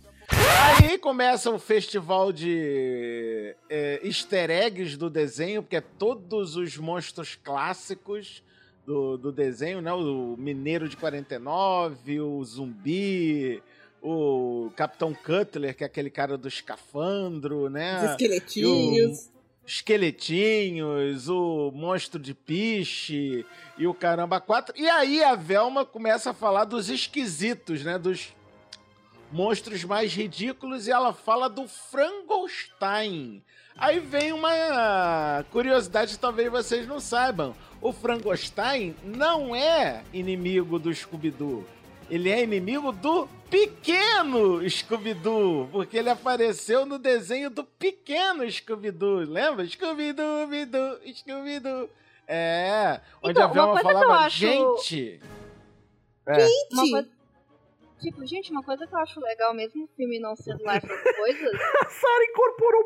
Aí começa o festival de é, easter eggs do desenho, porque é todos os monstros clássicos do, do desenho, né? O Mineiro de quarenta e nove, o Zumbi, o Capitão Cutler, que é aquele cara do escafandro, né? Os esqueletinhos. Esqueletinhos, o monstro de piche e o caramba quatro. E aí a Velma começa a falar dos esquisitos, né? Dos monstros mais ridículos e ela fala do Frankenstein. Aí vem uma curiosidade que talvez vocês não saibam. O Frankenstein não é inimigo do Scooby-Doo. Ele é inimigo do pequeno Scooby-Doo, porque ele apareceu no desenho do pequeno Scooby-Doo. Lembra? Scooby-Doo, Scooby-Doo, Scooby-Doo. É, onde Então, a Velma uma coisa que falava, eu acho- gente... É. Uma Gente, coisa... Tipo, gente, uma coisa que eu acho legal mesmo o filme não sendo lá essas coisas. A Sarah incorporou o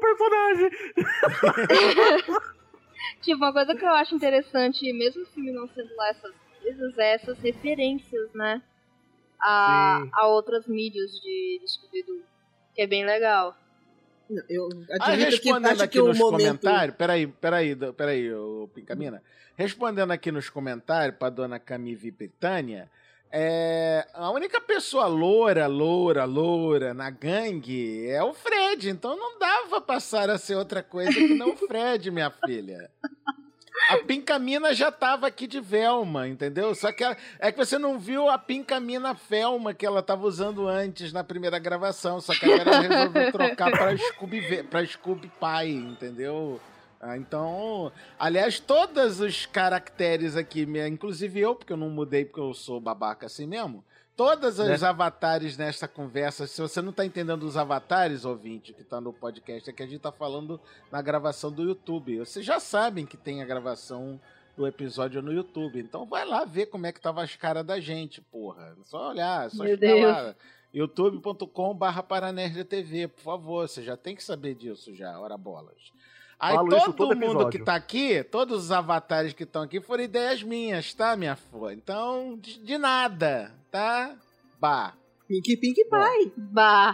personagem. Tipo, uma coisa que eu acho interessante, mesmo o filme não sendo lá essas coisas, é essas referências, né? A, Sim. a outras mídias de, de Scooby-Doo. Que é bem legal. não, eu Ah, admito que respondendo acho aqui que o nos momento... comentários, peraí, peraí, do- peraí, ô Pincamina. Respondendo aqui nos comentários pra dona Camille Britânia, é, a única pessoa loura, loura, loura na gangue é o Fred, então não dava passar a ser outra coisa que não o Fred, minha filha. A Pincamina já tava aqui de Velma, entendeu? Só que ela, é que você não viu a Pincamina Velma que ela tava usando antes na primeira gravação. Só que agora ela resolveu trocar pra Scooby, pra Scooby Pai, entendeu? Ah, então, aliás, todos os caracteres aqui, inclusive eu, porque eu não mudei porque eu sou babaca assim mesmo, todas as né? avatares nesta conversa, se você não tá entendendo os avatares, ouvinte, que tá no podcast, é que a gente tá falando na gravação do YouTube. Vocês já sabem que tem a gravação do episódio no YouTube, então vai lá ver como é que tava as caras da gente, porra. É só olhar, é só chegar lá. youtube ponto com barra paranerdtv, por favor, você já tem que saber disso já, ora bolas. Aí Falo todo, todo mundo episódio. que tá aqui, todos os avatares que estão aqui foram ideias minhas, tá, minha flor? Então, de, de nada, tá? Bah. Pink, Pink Pai. Bah.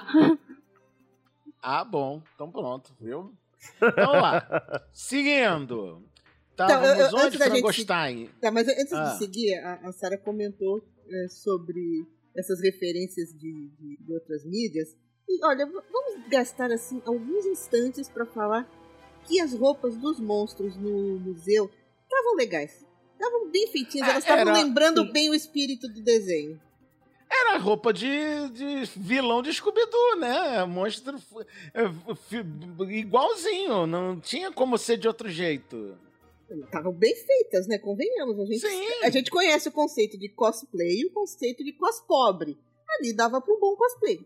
Ah, bom. Então pronto, viu? Então lá. Seguindo. Estávamos Então, eu- eu- onde, antes da gente Frangostein? Tá, mas antes Ah. de seguir, a, a Sarah comentou é, sobre essas referências de, de- de outras mídias. E olha, v- vamos gastar assim alguns instantes para falar que as roupas dos monstros no museu estavam legais. Estavam bem feitinhas, Ah, elas estavam era- lembrando sim. bem o espírito do desenho. Era roupa de, de vilão de Scooby-Doo, né? Monstro f- é, f- igualzinho, não tinha como ser de outro jeito. Estavam bem feitas, né? Convenhamos. A gente, Sim. a gente conhece o conceito de cosplay e o conceito de cospobre. Ali dava para um bom cosplay.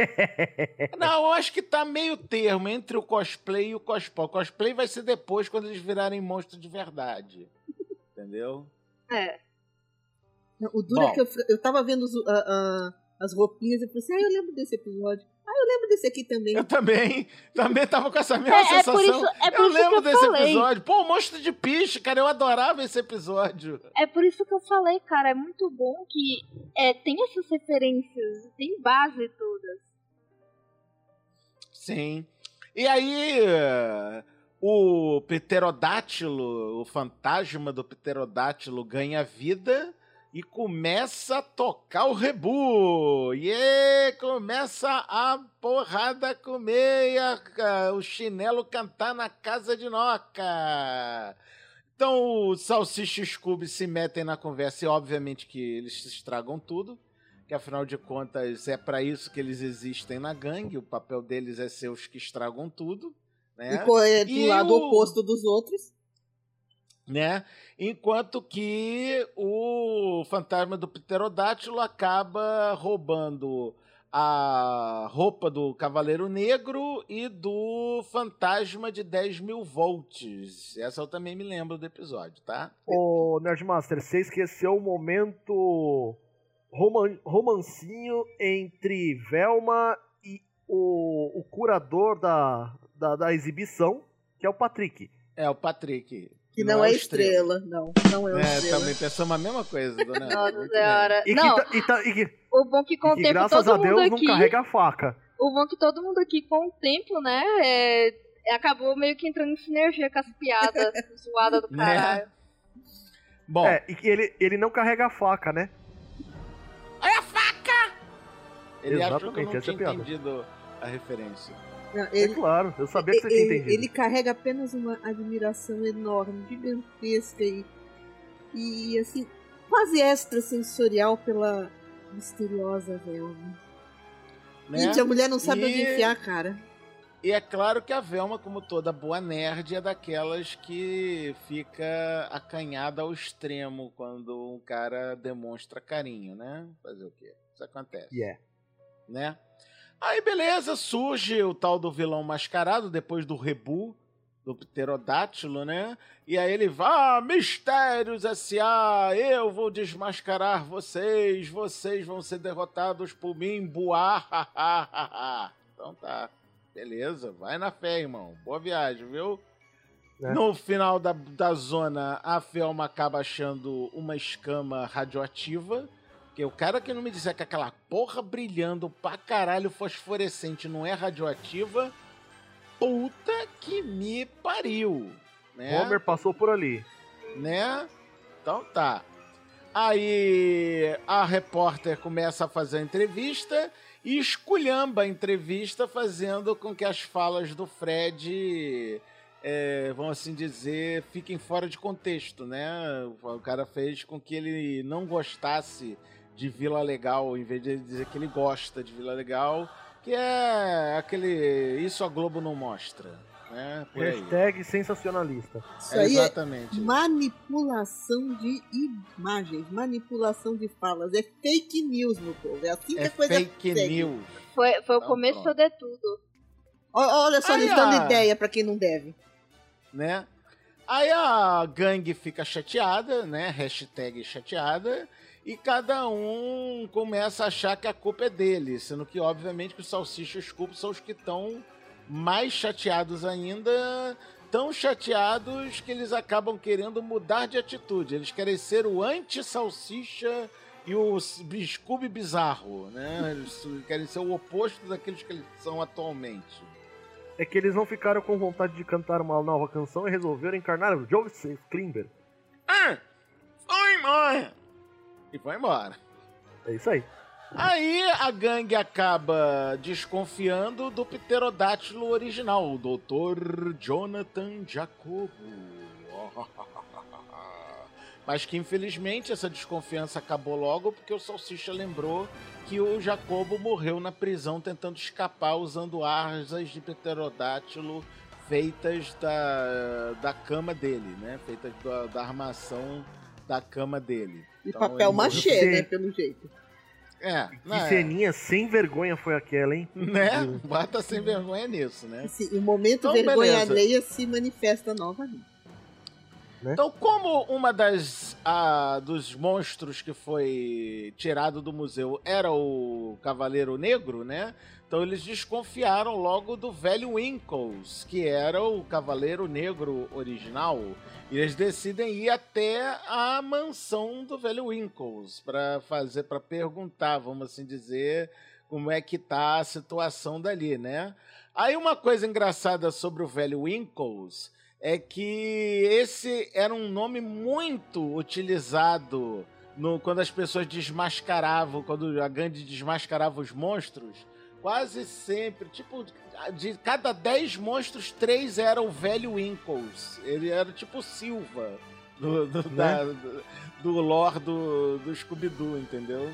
Não, eu acho que tá meio termo entre o cosplay e o cosplay. O cosplay vai ser depois, quando eles virarem monstros de verdade. Entendeu? É. Não, o duro é Bom. que eu, eu tava vendo os- a- a- as roupinhas e falei assim, ah, eu lembro desse episódio. Ah, eu lembro desse aqui também. Eu também, também tava com essa mesma É, é sensação. por isso, é por eu isso lembro que eu desse falei. episódio. Pô, monstro de piche, cara, eu adorava esse episódio. É por isso que eu falei, cara, é muito bom que é, tem essas referências, tem base todas. Sim. E aí, o pterodátilo, o fantasma do pterodátilo ganha vida e começa a tocar o rebu. E aí, começa a porrada comer e a- o chinelo cantar na casa de Noca. Então, o Salsicha e o Scooby se metem na conversa e, obviamente, que eles estragam tudo. Que, afinal de contas, é pra isso que eles existem na gangue. O papel deles é ser os que estragam tudo, né? E correr do E lado o- oposto dos outros. né? Enquanto que o fantasma do pterodátilo acaba roubando a roupa do Cavaleiro Negro e do fantasma de dez mil volts. Essa eu também me lembro do episódio, tá? Ô, Nerdmaster, você esqueceu o momento roman- romancinho entre Velma e o, o curador da, da, da exibição, que é o Patrick. É, o Patrick. Que não, é estrela. Não, não é uma É, estrela. também pensamos a mesma coisa, dona. Nossa Muito senhora. E que, Não, ta- e ta- e que- o bom que com e o que tempo graças todo a mundo Deus não aqui... carrega a faca. O bom que todo mundo aqui, com o tempo, né, é, é, acabou meio que entrando em sinergia com as piadas zoadas do Né? caralho. Bom, É, e que ele, ele não carrega a faca, né? olha a faca! Ele achou que eu Exatamente, não essa é tinha a piada. entendido a referência. Não, É ele, claro, eu sabia que você tinha ele, entendido. ele carrega apenas uma admiração enorme, gigantesca e, e assim, quase extrasensorial pela misteriosa Velma. Né? Gente, a mulher não sabe E- onde enfiar a cara. E é claro que a Velma, como toda boa nerd, é daquelas que fica acanhada ao extremo quando um cara demonstra carinho, né? Fazer o quê? Isso acontece. Yeah. Né? Aí, beleza, surge o tal do vilão mascarado, depois do rebu, do pterodátilo, né? E aí ele vai, ah, Mistérios S A, eu vou desmascarar vocês, vocês vão ser derrotados por mim, buá, então tá, beleza, vai na fé, irmão, boa viagem, viu? É. No final da, da zona, a Velma acaba achando uma escama radioativa. Porque o cara que não me disser que aquela porra brilhando pra caralho fosforescente não é radioativa, puta que me pariu. Né? Homer passou por ali. Né? Então tá. Aí a repórter começa a fazer a entrevista e esculhamba a entrevista, fazendo com que as falas do Fred é, vamos assim dizer, fiquem fora de contexto, né? O cara fez com que ele não gostasse de Vila Legal, em vez de dizer que ele gosta de Vila Legal, que é aquele... Isso a Globo não mostra, né? Por aí. Hashtag sensacionalista. Isso É, aí exatamente. é manipulação de imagens, manipulação de falas. É fake news, meu povo. É assim que É a coisa fake segue. news. Foi, foi o Então, começo pronto. de tudo. Ó- Olha só, Aí, eles dando a- ideia pra quem não deve. Né? Aí a gangue fica chateada, né? Hashtag chateada. E cada um começa a achar que a culpa é dele. Sendo que, obviamente, que os salsichas e os culpos são os que estão mais chateados ainda. Tão chateados que eles acabam querendo mudar de atitude. Eles querem ser o anti-salsicha e o Scooby bizarro, né? Eles querem ser o oposto daqueles que eles são atualmente. É que eles não ficaram com vontade de cantar uma nova canção e resolveram encarnar o Joseph Klimber. Ah! Foi embora! E foi embora. É isso aí. Aí a gangue acaba desconfiando do pterodátilo original, o doutor Jonathan Jacobo. Mas que infelizmente essa desconfiança acabou logo porque o Salsicha lembrou que o Jacobo morreu na prisão tentando escapar usando asas de pterodátilo feitas da, da cama dele, né? Feitas da, da armação da cama dele. E Então, papel ele machê, morreu. né? Pelo jeito. É, Que né? ceninha sem vergonha foi aquela, hein? Né? Bata sem vergonha nisso, né? Assim, o momento Então, vergonha beleza. alheia se manifesta novamente. Então, como uma das ah, dos monstros que foi tirado do museu era o Cavaleiro Negro, né? Então eles desconfiaram logo do velho Winkles, que era o Cavaleiro Negro original. E eles decidem ir até a mansão do velho Winkles para fazer, para perguntar, vamos assim dizer, como é que tá a situação dali, né? Aí uma coisa engraçada sobre o velho Winkles é que esse era um nome muito utilizado no, quando as pessoas desmascaravam, quando a gangue desmascarava os monstros. Quase sempre, tipo, de cada dez monstros, três era o velho Winkles. Ele era tipo Silva do, do, Né? da, do, do lore do, do Scooby-Doo, entendeu?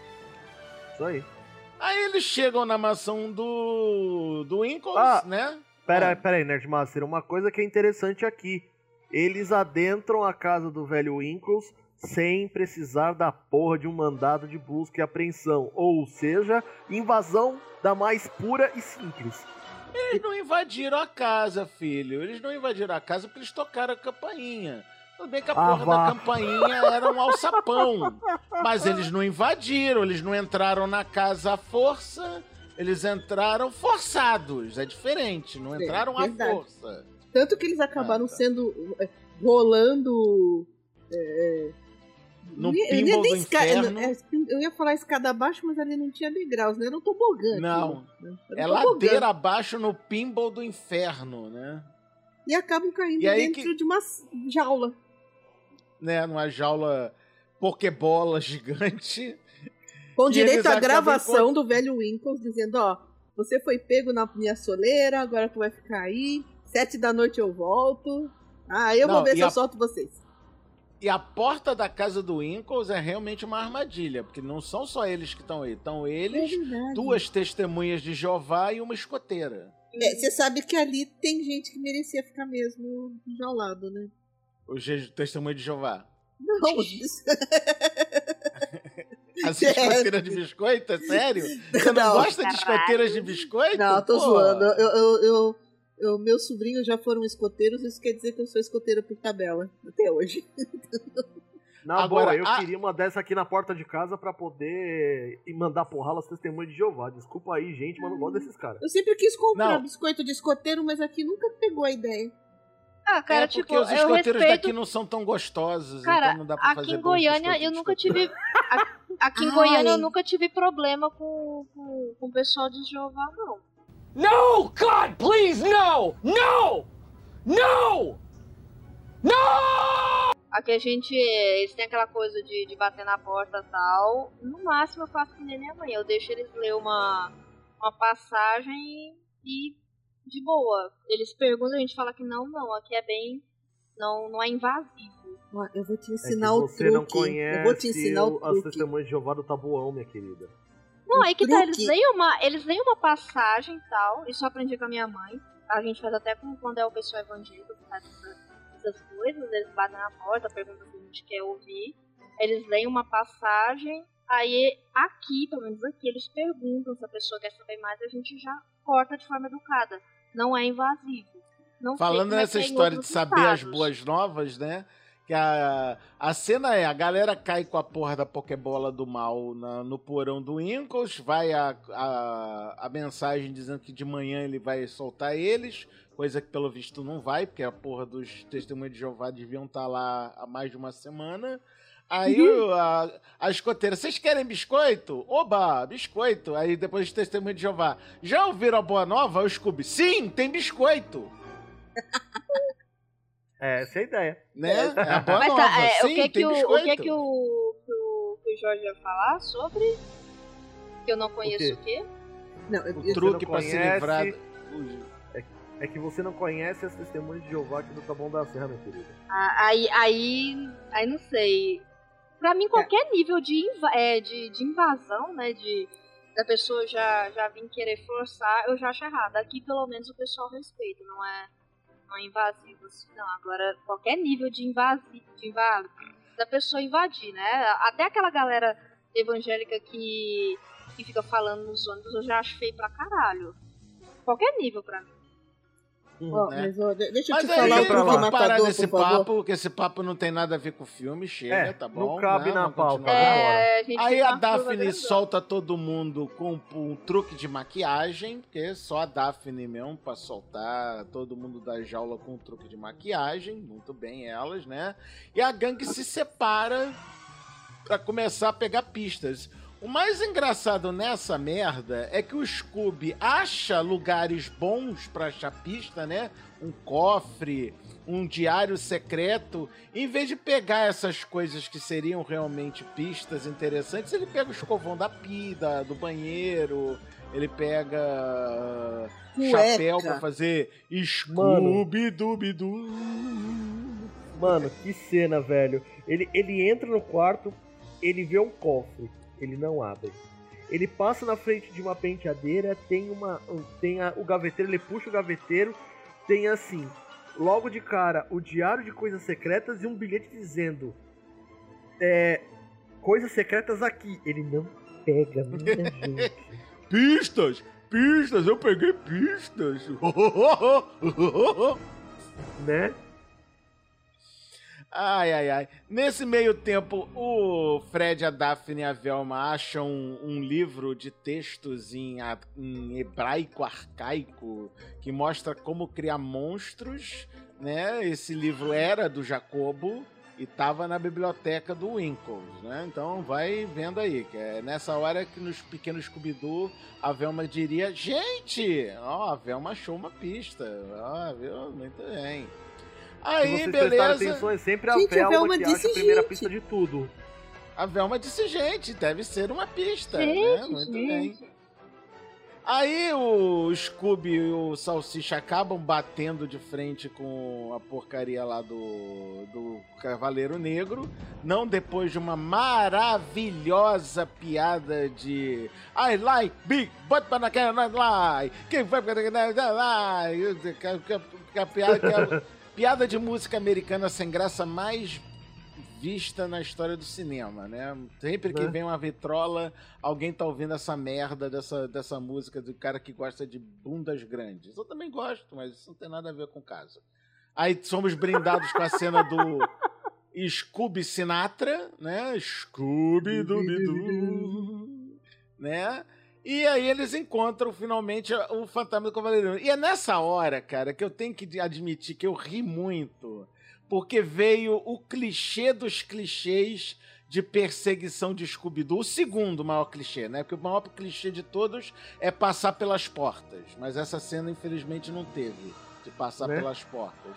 Isso aí. Aí eles chegam na mansão do, do Winkles, Ah, né? Pera, Ah. pera aí, Nerdmaster, uma coisa que é interessante aqui. Eles adentram a casa do velho Winkles sem precisar da porra de um mandado de busca e apreensão. Ou seja, invasão da mais pura e simples. Eles não invadiram a casa, filho. Eles não invadiram a casa porque eles tocaram a campainha. Tudo bem que a Ah, porra vá. da campainha era um alçapão. Mas eles não invadiram, eles não entraram na casa à força. Eles entraram forçados. É diferente, não É, entraram à verdade. força. Tanto que eles acabaram Ah, tá. sendo é, rolando. É, No eu ia- eu ia pinball nem do esca- inferno. é, eu ia falar escada abaixo, mas ali não tinha degraus, né? Era um tobogã. Não. aquilo, né? Era É um tobogã. ladeira abaixo no pinball do inferno, né? E acabam caindo E aí dentro que- de uma jaula. né? Numa jaula pokebola gigante. Com E direito eles à acabam gravação do velho Winkles dizendo, ó, você foi pego na minha soleira, agora tu vai ficar aí, sete da noite eu volto. Ah, eu Não, vou ver e se a- eu solto vocês. E a porta da casa do Winkles é realmente uma armadilha, porque não são só eles que estão aí. Estão eles, É verdade. duas testemunhas de Jeová e uma escoteira. É, você sabe que ali tem gente que merecia ficar mesmo enjaulado, né? Os je- testemunhas de Jeová. Não, isso- As É. escoteiras de biscoito? É sério? Você não Não. gosta de escoteiras de biscoito? não, tô Pô. zoando. Eu, eu, eu, eu- meus sobrinhos já foram escoteiros, isso quer dizer que eu sou escoteira por tabela, até hoje. Na Agora, boa, eu a- queria uma dessa aqui na porta de casa pra poder ir mandar porrala as testemunhas de Jeová. Desculpa aí, gente, mas não gosto desses caras. Eu sempre quis comprar Não. biscoito de escoteiro, mas aqui nunca pegou a ideia. Ah, cara, é porque tipo, os eu escoteiros respeito... daqui não são tão gostosos, Cara, então não dá pra aqui fazer em bons Goiânia biscoitos eu de nunca escoteiro. tive... a- Aqui em Ai. Goiânia eu nunca tive problema com, com, com o pessoal de Jeová, não. No! God, please, no! No! No! No! Aqui a gente, eles têm aquela coisa de, de bater na porta e tal. No máximo eu faço que nem minha mãe. Eu deixo eles ler uma, uma passagem e, e de boa. Eles perguntam, a gente fala que não, não, aqui é bem... Não, não é invasivo. Ó, eu vou te É ensinar que o você truque. não conhece eu vou te ensinar o as truque. testemunhas de Jeová do Tabuão, minha querida. Não, aí que tá, eles truque. leem uma, eles leem uma passagem e tal, isso eu aprendi com a minha mãe. A gente faz até com, quando é o pessoal evangélico que faz essas, essas coisas, eles batem na porta, perguntam se a gente quer ouvir. Eles leem uma passagem, aí aqui, pelo menos aqui, eles perguntam se a pessoa quer saber mais, a gente já corta de forma educada. Não é invasivo. Não sei Falando como é nessa que é em história de outros saber as estados. boas novas, né? Que a, a cena é, a galera cai com a porra da Pokébola do mal na- no porão do Inkles, vai a, a, a mensagem dizendo que de manhã ele vai soltar eles, coisa que pelo visto não vai, porque a porra dos testemunhos de Jeová deviam estar lá há mais de uma semana. Aí o- a, a escoteira, vocês querem biscoito? Oba, biscoito. Aí depois os testemunhos de Jeová, já ouviram a boa nova? O Scooby, sim, tem biscoito. É, essa é a ideia. Né? É a boa Mas nova. tá, é, Sim, o que que tem o, o biscoito. que que o, que o, que o Jorge ia falar sobre? Que eu não conheço o quê? Não, eu, O eu- truque não pra se conhece- livrar... É que você não conhece as testemunhas de Jeová aqui do Taboão da Serra, minha querida. Ah, Aí, aí, aí não sei. Pra mim, qualquer nível de, inva é, de, de invasão, né, de da pessoa já, já vir querer forçar, eu já acho errado. Aqui, pelo menos, o pessoal respeita, não é, não é invasivo assim, não. Agora, qualquer nível de invasi de inva da pessoa invadir, né? Até aquela galera evangélica que, que fica falando nos ônibus, eu já acho feio pra caralho. Qualquer nível pra mim. ó, né? mas, ó, de- deixa eu Mas te aí, falar o pra truque lá. vamos parar matador, desse por favor. papo, porque esse papo não tem nada a ver com o filme, chega, É, tá não bom? cabe né? na Vamos pauta. continuar. É, a gente Aí fica a uma curva Daphne grandona. solta todo mundo com um truque de maquiagem, porque só a Daphne mesmo pra soltar todo mundo da jaula com um truque de maquiagem, muito bem elas, né? E a gangue se separa pra começar a pegar pistas. O mais engraçado nessa merda é que o Scooby acha lugares bons pra achar pista, né? Um cofre, um diário secreto. Em vez de pegar essas coisas que seriam realmente pistas interessantes, ele pega o escovão da pia, da- do banheiro, ele pega uh, Cueca. chapéu pra fazer Scooby-Dooby-Doo. Mano, que cena, velho. Ele, ele entra no quarto, ele vê um cofre, ele não abre. Ele passa na frente de uma penteadeira, tem uma. Tem a- o gaveteiro, ele puxa o gaveteiro, tem assim, logo de cara, o diário de coisas secretas e um bilhete dizendo. É. Coisas secretas aqui. Ele não pega, minha gente. Pistas! Pistas! Eu peguei pistas! Né? Ai, ai, ai. Nesse meio tempo, o Fred, a Daphne e a Velma acham um, um livro de textos em, a- em hebraico arcaico que mostra como criar monstros, né? Esse livro era do Jacobo e tava na biblioteca do Winkles, né? Então vai vendo aí, que é nessa hora que nos pequenos Scooby-Doo a Velma diria: gente, ó, a Velma achou uma pista. Ó, viu? Muito bem. Se Aí, vocês prestarem beleza. atenção, é sempre a Gente, a Velma, Velma que acha disse a primeira gente. pista de tudo. A Velma disse, gente, deve ser uma pista, Gente, né? Muito gente. bem. Aí o Scooby e o Salsicha acabam batendo de frente com a porcaria lá do, do Cavaleiro Negro. Não depois de uma maravilhosa piada de I like big, but I cannot lie. Quem vai pra lie? Que a piada, que a piada de música americana sem graça mais vista na história do cinema, né? Sempre que Né? vem uma vitrola, alguém tá ouvindo essa merda dessa, dessa música do cara que gosta de bundas grandes. Eu também gosto, mas isso não tem nada a ver com o caso. Aí somos brindados com a cena do Scooby Sinatra, né? Scooby-Dooby-Doo, né? E aí eles encontram finalmente o Fantasma do Cavaleiro. E é nessa hora, cara, que eu tenho que admitir que eu ri muito. Porque veio o clichê dos clichês de perseguição de Scooby-Doo. O segundo maior clichê, né? Porque o maior clichê de todos é passar pelas portas. Mas essa cena, infelizmente, não teve de passar Né? pelas portas.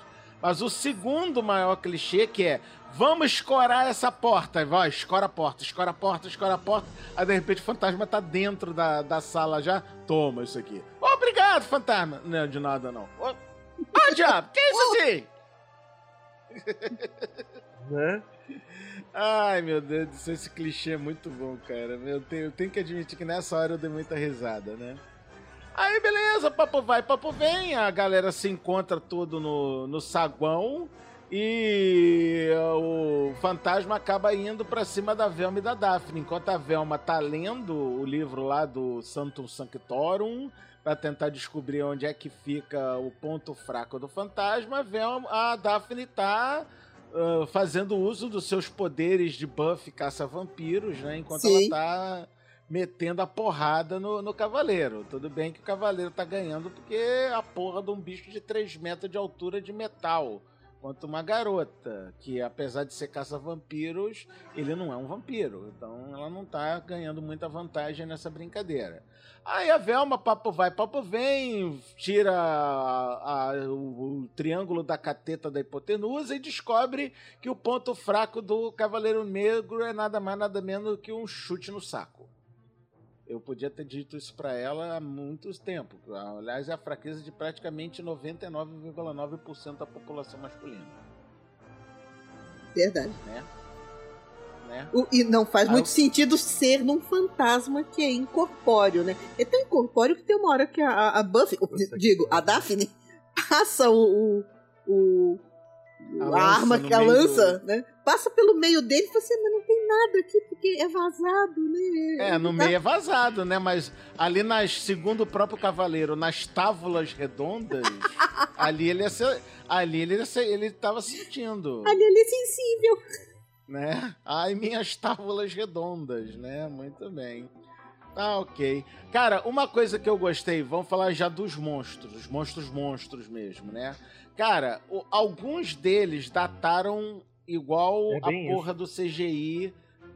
Mas o segundo maior clichê que é, vamos escorar essa porta. Vai, escora a porta, escora a porta, escora a porta. Aí, de repente, o fantasma tá dentro da, da sala já. Toma isso aqui. Obrigado, fantasma. Não é de nada, não. Ô, oh, diabo, que é isso assim? Né? Ai, meu Deus do céu, esse clichê é muito bom, cara. Eu tenho, eu tenho que admitir que nessa hora eu dei muita risada, né? Aí, beleza, papo vai, papo vem, a galera se encontra tudo no, no saguão e o fantasma acaba indo pra cima da Velma e da Daphne, enquanto a Velma tá lendo o livro lá do Sanctum Sanctorum pra tentar descobrir onde é que fica o ponto fraco do fantasma, a, Velma, a Daphne tá uh, fazendo uso dos seus poderes de buff caça-vampiros, né, enquanto Sim. ela tá metendo a porrada no, no cavaleiro. Tudo bem que o cavaleiro tá ganhando porque é a porra de um bicho de três metros de altura de metal. Quanto uma garota, que apesar de ser caça-vampiros, ele não é um vampiro. Então ela não tá ganhando muita vantagem nessa brincadeira. Aí a Velma, papo vai, papo vem, tira a, a, o, o triângulo da cateta da hipotenusa e descobre que o ponto fraco do Cavaleiro Negro é nada mais, nada menos que um chute no saco. Eu podia ter dito isso pra ela há muito tempo. Aliás, é a fraqueza de praticamente noventa e nove vírgula nove por cento da população masculina. Verdade. Né? Né? O, e não faz Ah, muito eu- sentido ser num fantasma que é incorpóreo, né? É tão incorpóreo que tem uma hora que a, a Buffy, o- digo, a Daphne, passa o, o, o- A a, lança arma, no que a meio lança, né? Passa pelo meio dele e fala assim, mas não tem nada aqui, porque é vazado, né? É, no Tá- meio é vazado, né? Mas ali, nas, segundo o próprio Cavaleiro, nas tábulas redondas, ali ele ia ser, ali ele, ia ser, ele tava sentindo, Ali ele é sensível. né? Ai, minhas tábulas redondas, né? Muito bem. Tá, ok. Cara, uma coisa que eu gostei, vamos falar já dos monstros, os monstros monstros mesmo, né? Cara, o- alguns deles dataram igual É a bem porra do C G I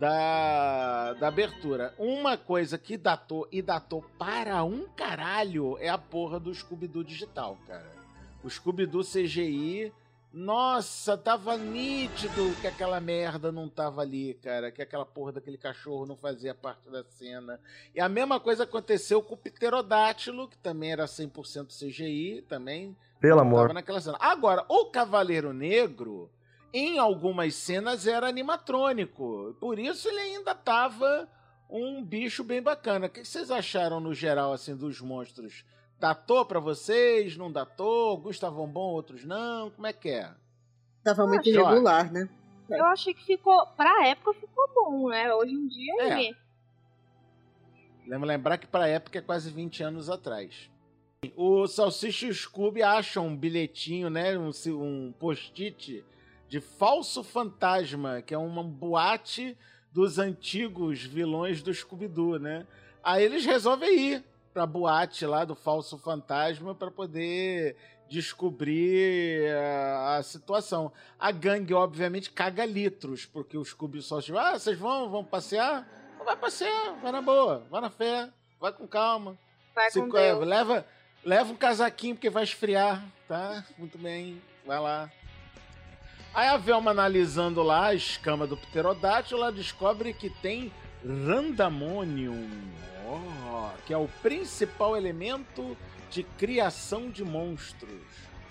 da, da abertura. Uma coisa que datou e datou para um caralho é a porra do Scooby-Doo digital, cara. O Scooby-Doo C G I, nossa, tava nítido que aquela merda não tava ali, cara. Que aquela porra daquele cachorro não fazia parte da cena. E a mesma coisa aconteceu com o Pterodátilo, que também era cem por cento C G I, também Pelo não amor. tava naquela cena. Agora, o Cavaleiro Negro, em algumas cenas, era animatrônico. Por isso ele ainda tava um bicho bem bacana. O que vocês acharam, no geral, assim, dos monstros? Datou pra vocês? Não datou? Alguns estavam bons, outros não? Como é que é? Tava muito Jorge. irregular, né? Eu achei que ficou, pra época ficou bom, né? Hoje em dia, É. ninguém. Vamos lembrar que pra época é quase vinte anos atrás. O Salsicha e o Scooby acham um bilhetinho, né? Um, ci- um post-it de falso fantasma, que é uma boate dos antigos vilões do Scooby-Doo, né? Aí eles resolvem ir pra boate lá do falso fantasma pra poder descobrir a, a situação. A gangue, obviamente, caga litros, porque o Scooby só diz, ah, vocês vão, vão passear? Não vai passear, vai na boa, vai na fé, vai com calma. Vai Se- com é, Deus. leva, leva um casaquinho porque vai esfriar, tá? Muito bem, vai lá. Aí a Velma, analisando lá a escama do pterodátilo, ela descobre que tem Randamonium, oh, que é o principal elemento de criação de monstros.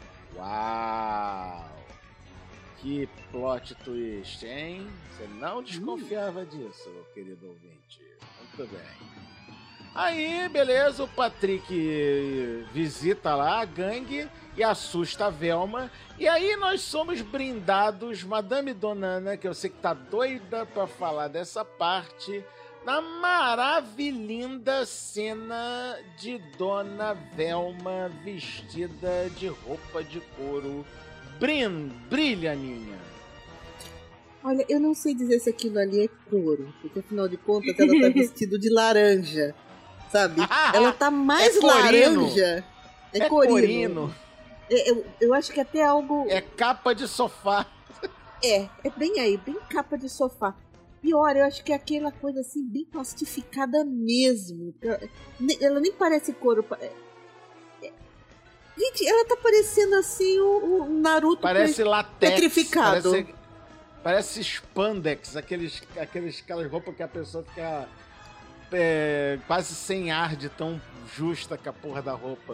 Uau! Que plot twist, hein? Você não desconfiava disso, meu querido ouvinte. Muito bem. Aí, beleza, o Patrick visita lá a gangue e assusta a Velma. E aí nós somos brindados, Madame Donana, que eu sei que tá doida pra falar dessa parte, na maravilhinda cena de Dona Velma vestida de roupa de couro. Brin, brilha, Ninha. Olha, eu não sei dizer se aquilo ali é couro, porque afinal de contas ela tá vestida de laranja, sabe? Ela tá mais É corino. laranja. É, É corino. corino. É, eu, eu acho que até algo... É capa de sofá. É, é bem aí, bem capa de sofá. Pior, eu acho que é aquela coisa assim, bem plastificada mesmo. Ela nem parece couro. pa- é- é- Gente, ela tá parecendo assim o, o Naruto Parece latex. petrificado. Parece, parece spandex, aqueles, aqueles, aquelas roupas que a pessoa fica é, quase sem ar de tão justa que a porra da roupa.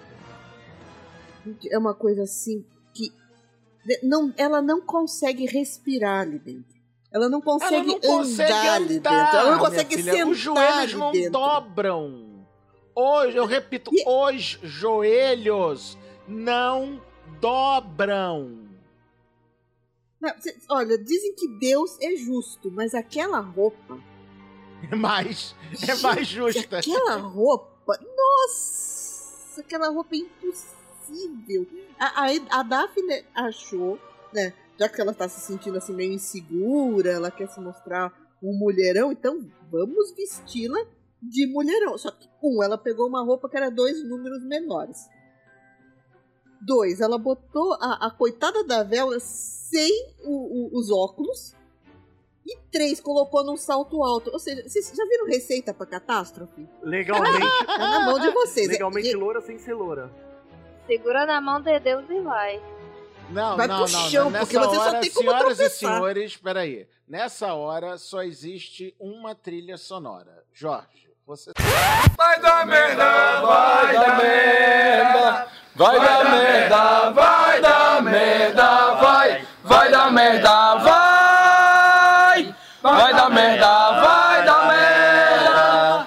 É uma coisa assim que não, ela não consegue respirar ali dentro. Ela não consegue, ela não consegue andar, andar ali dentro. Ela não consegue filha. sentar Os joelhos ali não dentro. dobram. Hoje, eu repito, E... os joelhos não dobram. Não, cê, olha, dizem que Deus é justo, mas aquela roupa... É mais, é mais justa. Aquela roupa, nossa, aquela roupa é impossível. A, a, a Daphne achou, né, já que ela tá se sentindo assim meio insegura, ela quer se mostrar um mulherão, então vamos vesti-la de mulherão. Só que, um, ela pegou uma roupa que era dois números menores. Dois, ela botou a, a coitada da Velma sem o, o, os óculos. E três, colocou num salto alto. Ou seja, vocês já viram receita pra catástrofe? Legalmente. Tá na mão de vocês. Legalmente é, loura sem ser loura. Segura na mão de Deus e vai. Não, Vai não, pro não, chão, não. Nessa porque você só hora, tem como senhoras e tropeçar. senhores, peraí. Nessa hora só existe uma trilha sonora. Jorge, você... Vai dar merda, vai dar merda, vai dar merda, vai dar merda, vai, vai dar merda, vai, vai dar merda, vai dar merda,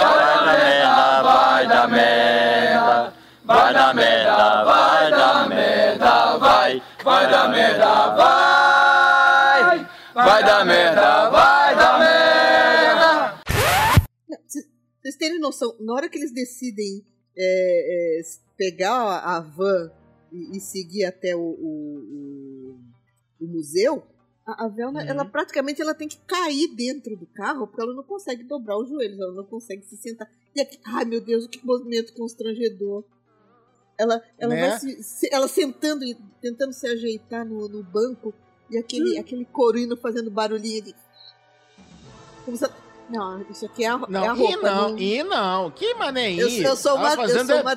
vai dar merda, vai dar merda, vai dar merda, vai dar merda, vai, vai dar merda, vai, vai dar merda, vai dar merda. Vocês terem noção, na hora que eles decidem é, é, pegar a, a van e, e seguir até o, o, o, o museu, a, a Velma, Uhum. ela praticamente ela tem que cair dentro do carro, porque ela não consegue dobrar os joelhos, ela não consegue se sentar. E aqui, ai meu Deus, que movimento constrangedor. Ela, ela Né? vai se, se- ela sentando e tentando se ajeitar no, no banco, e aquele, aquele corino fazendo barulhinho de... Como se ela- Não, isso aqui é a, Não, é a e roupa. não, e não. Que mané Eu, eu sou uma, Ela eu fazendo... sou uma...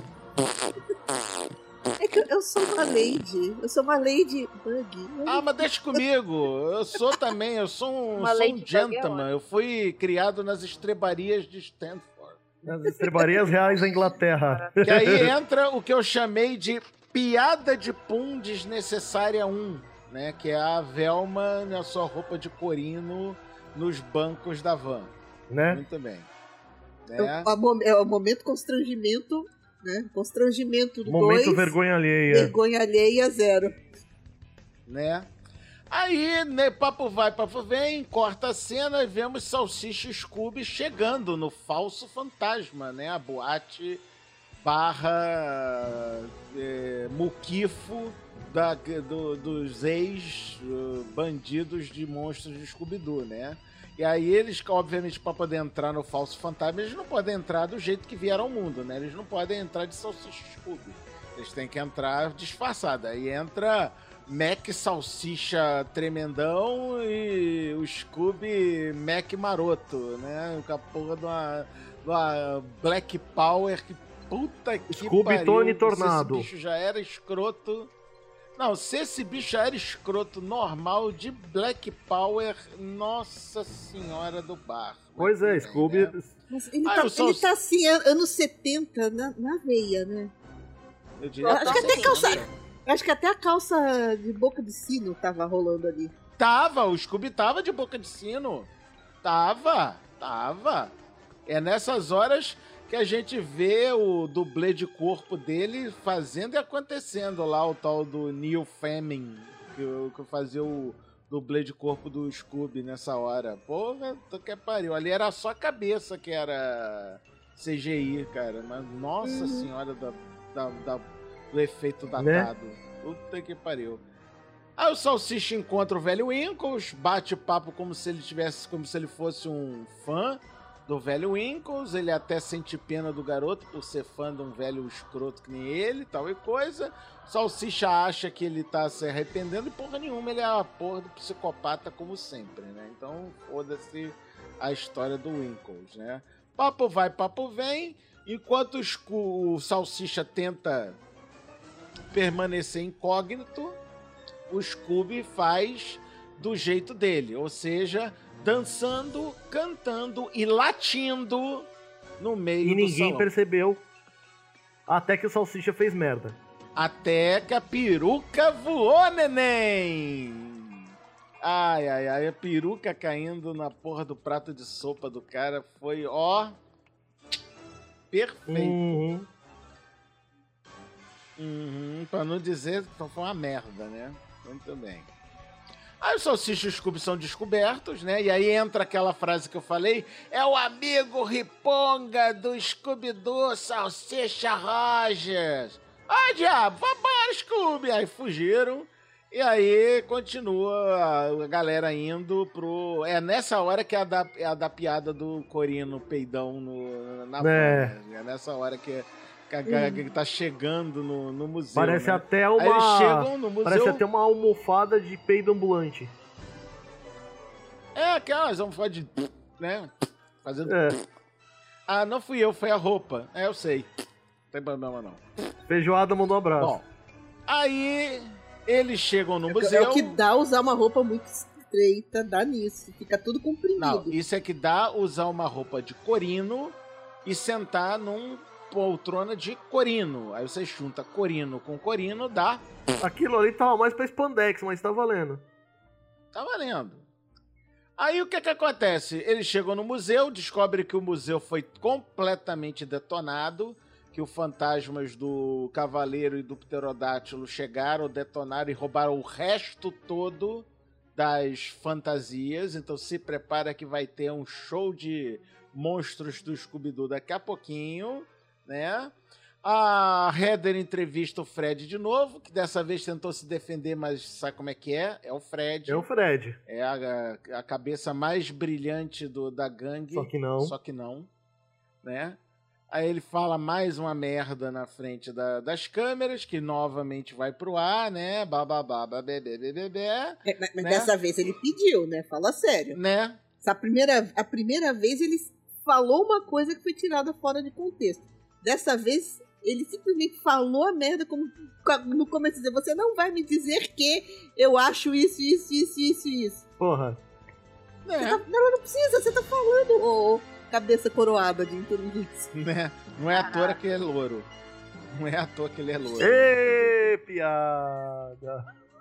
É que eu, eu sou uma lady. Eu sou uma lady bug. Ah, mas deixa comigo. Eu sou também, eu sou um, Uma sou lady um bug gentleman. é Eu fui criado nas estrebarias de Stanford. Nas estrebarias reais da Inglaterra. Que aí entra o que eu chamei de piada de pum desnecessária um, né? Que é a Velma na sua roupa de corino nos bancos da van. Né? Muito bem. É, Né? o, mo- é o momento constrangimento, né? Constrangimento do Momento dois, vergonha alheia. vergonha alheia zero. Né? Aí, né, papo vai, papo vem, corta a cena e vemos Salsicha e Scooby chegando no falso fantasma, né? A boate barra é, muquifo da, do- dos ex-bandidos de monstros de Scooby-Doo, né? E aí eles, obviamente, para poder entrar no falso fantasma, eles não podem entrar do jeito que vieram ao mundo, né? Eles não podem entrar de Salsicha e Scooby. Eles têm que entrar disfarçado. Aí entra Mac Salsicha Tremendão e o Scooby Mac Maroto, né? Com a porra de uma, de uma Black Power que puta que Scooby pariu. Tony Se Tornado. esse bicho já era escroto... Não, se esse bicho já era escroto normal de Black Power, nossa senhora do bar. Pois é, Mas tudo Scooby. bem, né? Mas ele, Ah, tá, eu sou- ele tá assim, an- anos setenta, na, na veia, né? Eu diria Acho que tá até assim, calça- né? Acho que até a calça de boca de sino tava rolando ali. Tava, o Scooby tava de boca de sino. Tava, tava. É nessas horas que a gente vê o dublê de corpo dele fazendo e acontecendo lá, o tal do Neil Fleming, que, eu- que fazia o dublê de corpo do Scooby nessa hora. Porra, tu que pariu. Ali era só a cabeça que era C G I, cara. Mas nossa senhora da, da- da- do efeito datado. Puta que pariu. Aí o Salsicha encontra o velho Winkles, bate papo como se ele tivesse, como se ele fosse um fã do velho Winkles. Ele até sente pena do garoto por ser fã de um velho escroto que nem ele, tal e coisa. O Salsicha acha que ele tá se arrependendo e porra nenhuma, ele é a porra do psicopata como sempre, né? Então foda-se a história do Winkles, né? Papo vai, papo vem. Enquanto o, Sco- o Salsicha tenta permanecer incógnito, o Scooby faz do jeito dele, ou seja, dançando, cantando e latindo no meio E do ninguém salão. percebeu até que o Salsicha fez merda. Até que a peruca voou, neném! Ai, ai, ai, a peruca caindo na porra do prato de sopa do cara foi, ó, perfeito. Uhum. Uhum, pra não dizer que foi uma merda, né? Muito bem. Aí o Salsicha e o Scooby são descobertos, né? E aí entra aquela frase que eu falei: é o amigo riponga do Scooby-Doo, Salsicha Rogers. Ah, diabo, vambora, Scooby! Aí fugiram. E aí continua a galera indo pro... É nessa hora que é a da, é a da piada do Corino peidão no, na É. van, né? É nessa hora que, que, a- que tá chegando no, no museu. Parece né? até Aí eles uma. chegam no museu... Parece até uma almofada de peido ambulante. É, aquelas almofadas de... né? Fazendo... É. Ah, não fui eu, foi a roupa. É, eu sei. Não tem problema, não. Feijoada mandou um abraço. Bom, aí eles chegam no É museu... o que dá usar uma roupa muito estreita, dá nisso. Fica tudo comprimido. Não, isso é que dá usar uma roupa de corino e sentar num poltrona de corino. Aí você junta corino com corino, dá... Aquilo ali tava mais pra spandex, mas tá valendo. Tá valendo. Aí o que que acontece? Eles chegam no museu, descobrem que o museu foi completamente detonado, que os fantasmas do Cavaleiro e do Pterodátilo chegaram, detonaram e roubaram o resto todo das fantasias. Então se prepara que vai ter um show de monstros do Scooby-Doo daqui a pouquinho, né? A Heather entrevista o Fred de novo, que dessa vez tentou se defender, mas sabe como é que é? É o Fred. É o Fred. É a, a cabeça mais brilhante do, da gangue. Só que não. Só que não, né? Aí ele fala mais uma merda na frente da- das câmeras, que novamente vai pro ar, né? Bababá, bebê, bebê, bebê, É, mas mas né? dessa vez ele pediu, né? Fala sério. né? Essa primeira, a primeira vez ele falou uma coisa que foi tirada fora de contexto. Dessa vez ele simplesmente falou a merda como no começo de dizer, você não vai me dizer que eu acho isso, isso, isso, isso, isso. Porra. Você É, tá- não, não precisa, você tá falando, ô cabeça coroada de inteligência. né? Não é à toa que ele é louro. Não é à toa que ele é louro. Ê, piada.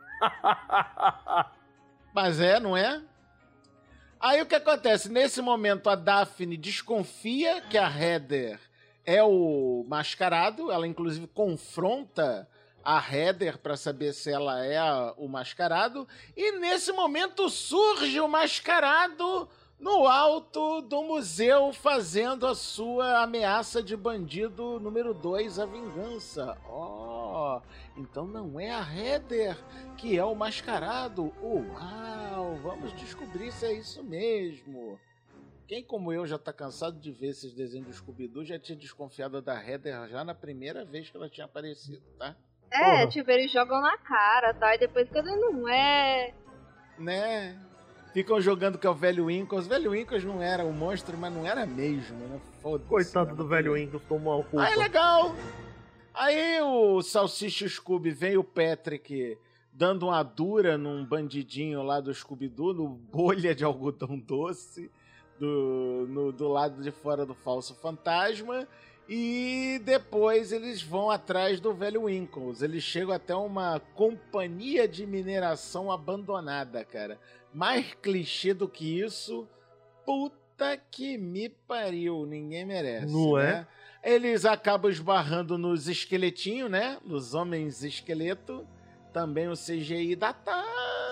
Mas é, não é? Aí o que acontece? Nesse momento a Daphne desconfia que a Heather é o mascarado. Ela inclusive confronta a Heather para saber se ela é a- o mascarado. E nesse momento surge o mascarado no alto do museu fazendo a sua ameaça de bandido número dois, a vingança. Oh, então não é a Heather que é o mascarado. Uau, vamos descobrir se é isso mesmo. Quem como eu já tá cansado de ver esses desenhos do Scooby-Doo já tinha desconfiado da Heather já na primeira vez que ela tinha aparecido, tá? É, Porra. tipo, eles jogam na cara, tá? E depois cada não é. Né? Ficam jogando que é o velho Winkles. O velho Winkles não era um monstro, mas não era mesmo, né? Foda-se. Coitado né? do velho Winkles, tomou a culpa. Aí, legal! Aí o Salsicha e o Scooby vem o Patrick dando uma dura num bandidinho lá do Scooby-Doo, no bolha de algodão doce, do, no- do lado de fora do falso fantasma. E depois eles vão atrás do velho Winkles. Eles chegam até uma companhia de mineração abandonada, cara. Mais clichê do que isso, puta que me pariu, ninguém merece. Não é? né? Eles acabam esbarrando nos esqueletinhos, né? Nos homens esqueleto. Também o C G I datado.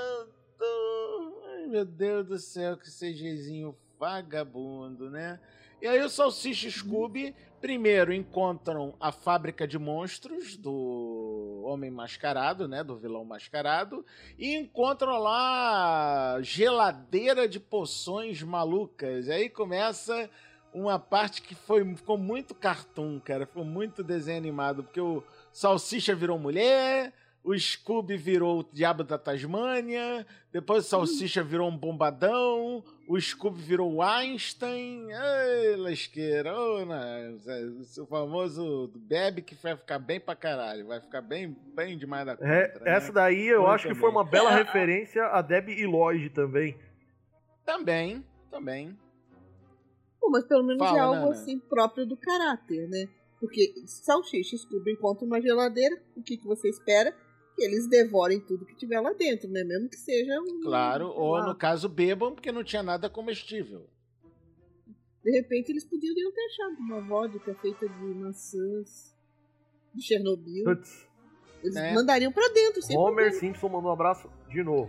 Ai, meu Deus do céu, que CGzinho vagabundo, né? E aí o Salsicha e o Scooby primeiro encontram a fábrica de monstros do Homem Mascarado, né? Do vilão mascarado. E encontram lá geladeira de poções malucas. E aí começa uma parte que foi, ficou muito cartoon, cara. Ficou muito desenho animado. Porque o Salsicha virou mulher, o Scooby virou o Diabo da Tasmânia, depois o Salsicha virou um bombadão, o Scooby virou o Einstein. Ai, lasqueira, oh, né? O famoso bebe que vai ficar bem pra caralho, vai ficar bem, bem demais da conta. É, né? Essa daí eu, eu acho também. que foi uma bela referência a Debbie e Lloyd também. Também, também. Pô, mas pelo menos Fala, é algo Nana. assim próprio do caráter, né? Porque Salsicha e Scooby encontram uma geladeira, o que, que você espera? Que eles devorem tudo que tiver lá dentro, né? Mesmo que seja um... Claro, sei ou lá. no caso bebam, porque não tinha nada comestível. De repente eles poderiam ter achado uma vodka feita de maçãs de Chernobyl. Putz, Eles É. mandariam pra dentro, sem Homer problema. Simpson mandou um abraço de novo.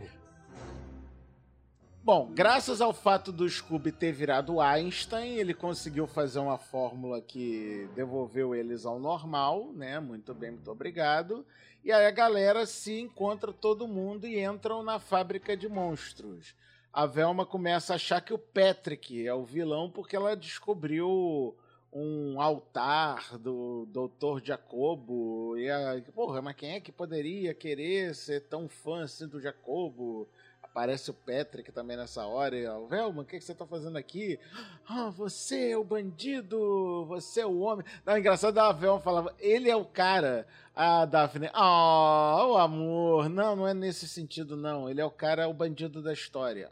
Bom, graças ao fato do Scooby ter virado Einstein, ele conseguiu fazer uma fórmula que devolveu eles ao normal, né? Muito bem, muito obrigado. E aí a galera se encontra todo mundo e entram na fábrica de monstros. A Velma começa a achar que o Patrick é o vilão porque ela descobriu um altar do doutor Jacobo. E a, porra, mas quem é que poderia querer ser tão fã assim do Jacobo? Aparece o Patrick também nessa hora. E, ó, Velma, o que, que você tá fazendo aqui? Ah, você é o bandido, você é o homem. Não, engraçado, a Velma falava, ele é o cara. A Daphne, ah, o amor. Não, não é nesse sentido, não. Ele é o cara, o bandido da história.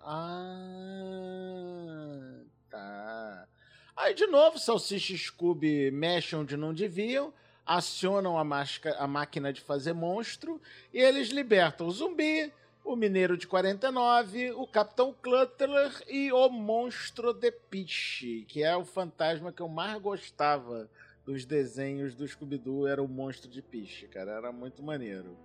Ah, tá. Aí, de novo, Salsicha e Scooby mexem onde não deviam, acionam a, máscara, a máquina de fazer monstro e eles libertam o zumbi, o Mineiro de quarenta e nove, o Capitão Clutter e o Monstro de Piche, que é o fantasma que eu mais gostava dos desenhos do Scooby-Doo, era o Monstro de Piche, cara, era muito maneiro.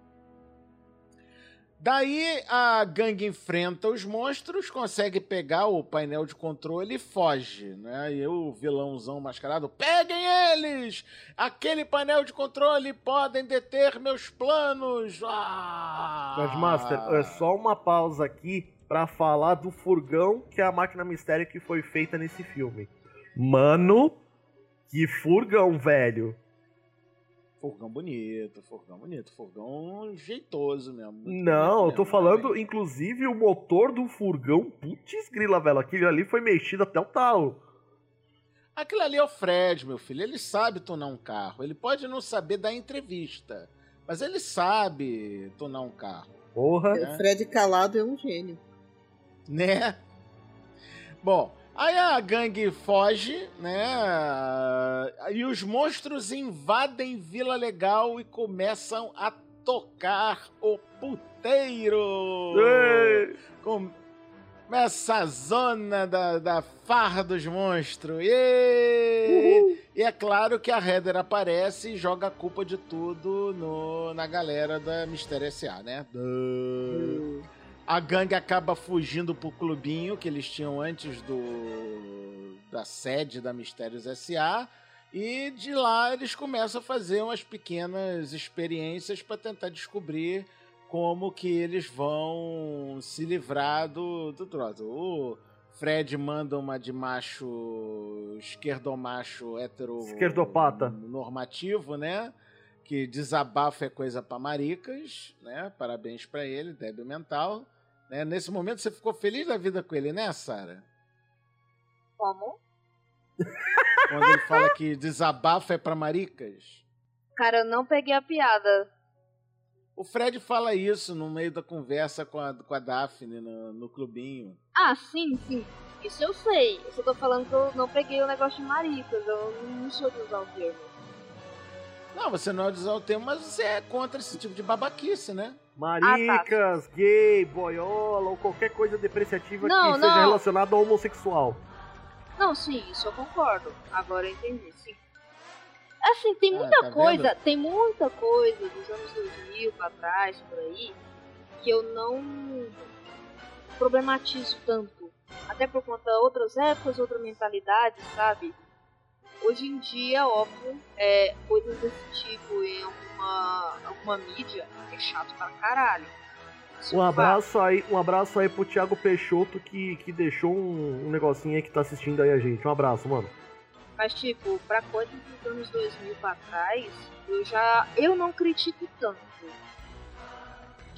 Daí a gangue enfrenta os monstros, consegue pegar o painel de controle e foge, né? E o vilãozão mascarado, peguem eles! Aquele painel de controle podem deter meus planos! Ah! Nerdmaster, é só uma pausa aqui pra falar do furgão que é a máquina mistério que foi feita nesse filme. Mano, que furgão, velho! Furgão bonito, furgão bonito, furgão jeitoso mesmo. muito Não, bonito eu tô mesmo, falando, realmente. inclusive, o motor do furgão, putz grila, velho, aquele ali foi mexido até o talo. Aquilo ali é o Fred, meu filho, ele sabe tunar um carro, ele pode não saber dar entrevista, mas ele sabe tunar um carro, Porra. É. O Fred calado é um gênio. né? Bom, aí a gangue foge, né? E os monstros invadem Vila Legal e começam a tocar o puteiro. Ei. Começa a zona da, da farra dos monstros. E, e é claro que a Heather aparece e joga a culpa de tudo no, na galera da Mistério S A, né? Duh. A gangue acaba fugindo pro clubinho que eles tinham antes do da sede da Mistérios S A e de lá eles começam a fazer umas pequenas experiências para tentar descobrir como que eles vão se livrar do, do troço. O Fred manda uma de macho esquerdomacho hetero Esquerdopata. normativo, né? Que desabafa é coisa pra maricas, né? Parabéns pra ele, débil mental. Né? Nesse momento você ficou feliz da vida com ele, né, Sarah? Como? Quando ele fala que desabafa é pra maricas. Cara, eu não peguei a piada. O Fred fala isso no meio da conversa com a, com a Daphne no, no clubinho. Ah, sim, sim. Isso eu sei. Eu só tô falando que eu não peguei o negócio de maricas. Eu não sou de usar o termo. Não, você não é de usar o termo, mas você é contra esse tipo de babaquice, né? Maricas, Ah, tá. gay, boiola ou qualquer coisa depreciativa Não, que seja não. relacionada ao homossexual. Não, sim, isso eu concordo. Agora eu entendi, sim. Assim, tem Ah, muita tá coisa, vendo? tem muita coisa dos anos dois mil pra trás, por aí, que eu não problematizo tanto. Até por conta de outras épocas, outra mentalidade, sabe? Hoje em dia, óbvio, é, coisas desse tipo em alguma, alguma mídia é chato pra caralho. Isso Um é abraço aí, um abraço aí pro Thiago Peixoto que, que deixou um, um negocinho aí que tá assistindo aí a gente. Um abraço, mano. Mas, tipo, pra coisas dos anos dois mil pra trás, eu já. Eu não critico tanto.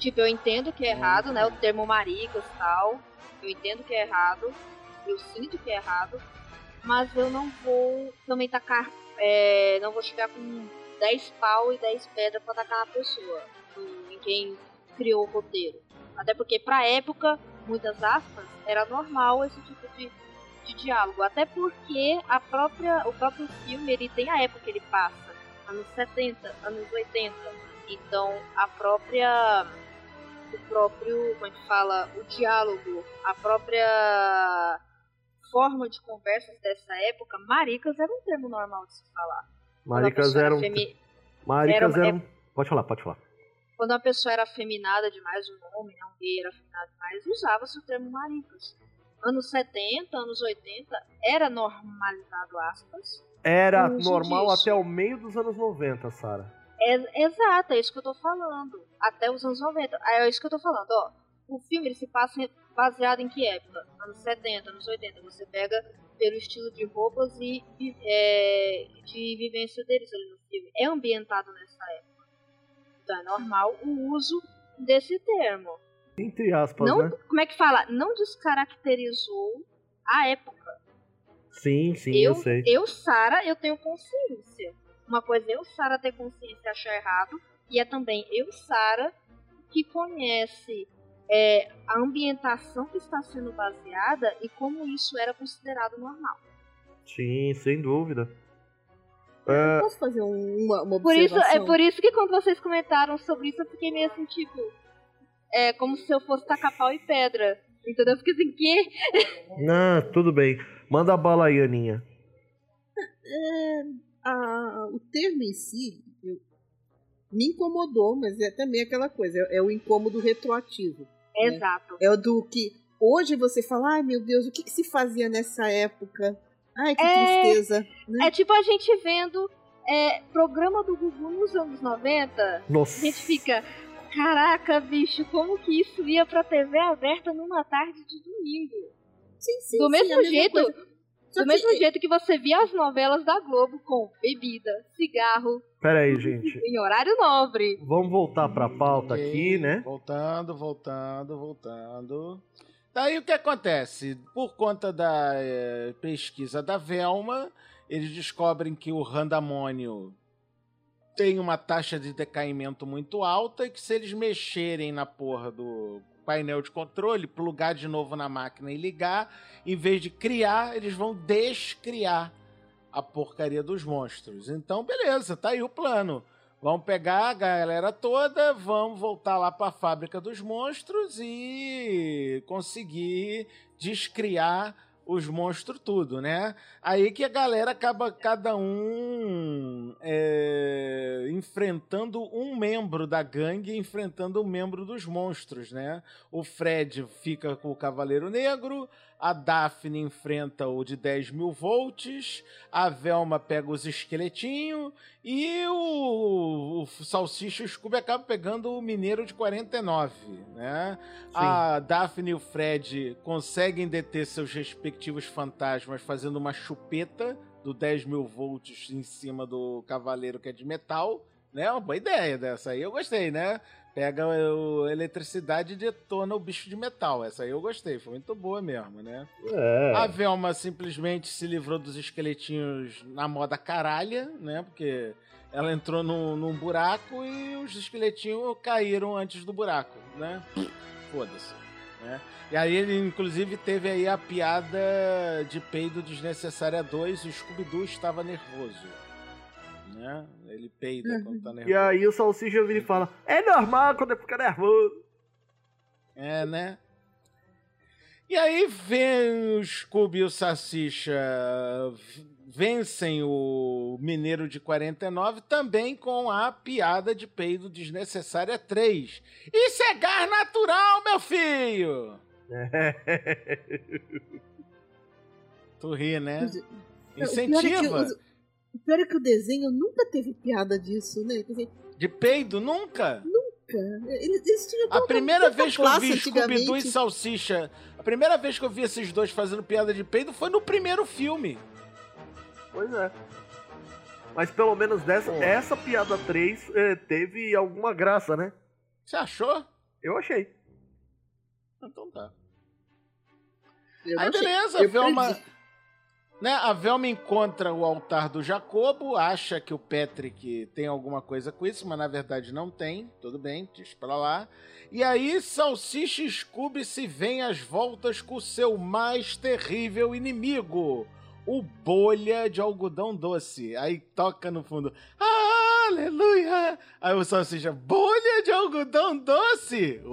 Tipo, eu entendo que é errado, né? O termo maricas e tal. Eu entendo que é errado. Eu sinto que é errado. Mas eu não vou também tacar... É, não vou chegar com dez pau e dez pedras pra tacar na pessoa. Em quem criou o roteiro. Até porque, pra época, muitas aspas, era normal esse tipo de, de diálogo. Até porque a própria, o próprio filme, ele tem a época que ele passa. Anos setenta, anos oitenta. Então, a própria... O próprio, como a gente fala, o diálogo, a própria forma de conversas dessa época, maricas era um termo normal de se falar. Maricas eram... Femi... Maricas era... eram... Pode falar, pode falar. Quando uma pessoa era afeminada demais, um homem, um gay era afeminado demais, usava-se o termo maricas. Anos setenta, anos oitenta, era normalizado, aspas. Era normal disso. Até o meio dos anos noventa, Sara. É, exato, é isso que eu tô falando. Até os anos noventa. É isso que eu tô falando, ó. O filme ele se passa baseado em que época? Anos setenta, anos oitenta. Você pega pelo estilo de roupas e é, de vivência deles ali no filme. É ambientado nessa época. Então é normal o uso desse termo. Entre aspas, não, né? Como é que fala? Não descaracterizou a época. Sim, sim, eu, eu sei. Eu, Sara, eu tenho consciência. Uma coisa é eu, Sara, ter consciência e achar errado. E é também eu, Sara, que conhece é, a ambientação que está sendo baseada e como isso era considerado normal. Sim, sem dúvida. Eu posso fazer uma, uma observação? Por isso, é por isso que quando vocês comentaram sobre isso, eu fiquei meio assim, tipo... É como se eu fosse tacar pau e pedra. Entendeu? Eu fiquei assim, quê? Não, tudo bem. Manda a bala aí, Aninha. É, a, o termo em si eu, me incomodou, mas é também aquela coisa. É, é o incômodo retroativo. Exato. Né? É o do que... Hoje você fala, ai meu Deus, o que, que se fazia nessa época? Ai, que é, tristeza. Né? É tipo a gente vendo é, programa do Gugu nos anos noventa. Nossa. A gente fica... Caraca, bicho, como que isso ia pra T V aberta numa tarde de domingo? Sim, sim, do sim, mesmo jeito, coisa. do que... mesmo jeito que você via as novelas da Globo com bebida, cigarro. Pera aí, gente. Em horário nobre. Vamos voltar pra pauta okay, aqui, né? Voltando, voltando, voltando. Daí o que acontece? Por conta da é, pesquisa da Velma, eles descobrem que o randamônio tem uma taxa de decaimento muito alta e que se eles mexerem na porra do painel de controle, plugar de novo na máquina e ligar, em vez de criar, eles vão descriar a porcaria dos monstros. Então, beleza, tá aí o plano. Vamos pegar a galera toda, vamos voltar lá para a fábrica dos monstros e conseguir descriar os monstros tudo, né? Aí que a galera acaba cada um é, enfrentando um membro da gangue, enfrentando um membro dos monstros, né? O Fred fica com o Cavaleiro Negro, a Daphne enfrenta o de dez mil volts, a Velma pega os esqueletinhos e o, o Salsicha e o Scooby acabam pegando o Mineiro de quarenta e nove, né? Sim. A Daphne e o Fred conseguem deter seus respectivos fantasmas fazendo uma chupeta do dez mil volts em cima do Cavaleiro que é de metal, né? Uma boa ideia dessa aí, eu gostei, né? Pega a eletricidade e detona o bicho de metal. Essa aí eu gostei, foi muito boa mesmo, né? É. A Velma simplesmente se livrou dos esqueletinhos na moda caralha, né? Porque ela entrou num, num buraco e os esqueletinhos caíram antes do buraco, né? Foda-se, né? E aí ele, inclusive, teve aí a piada de peido desnecessária dois, o Scooby-Doo estava nervoso. Né? Ele peida uhum. quando tá nervoso. E aí o Salsicha vira e fala, é normal quando fica nervoso. É, né? E aí vem o Scooby e o Salsicha vencem o Mineiro de quarenta e nove também com a piada de peido desnecessária três. Isso é gás natural, meu filho! Tu ri, né? Incentiva! O pior é que o desenho nunca teve piada disso, né? Dizer, de peido? Nunca? Nunca. Eles, eles tinham a primeira vez que eu vi Scooby-Doo e Salsicha, a primeira vez que eu vi esses dois fazendo piada de peido foi no primeiro filme. Pois é. Mas pelo menos dessa, essa piada três é, teve alguma graça, né? Você achou? Eu achei. Então tá. Eu Aí não achei. beleza, Eu a Velma, perdi. né, a Velma encontra o altar do Jacobo, acha que o Patrick tem alguma coisa com isso, mas na verdade não tem. Tudo bem, deixa pra lá. E aí Salsicha e Scooby se vêm às voltas com o seu mais terrível inimigo, o Bolha de Algodão Doce. Aí toca no fundo, aleluia! Aí o Salsicha, Bolha de Algodão Doce!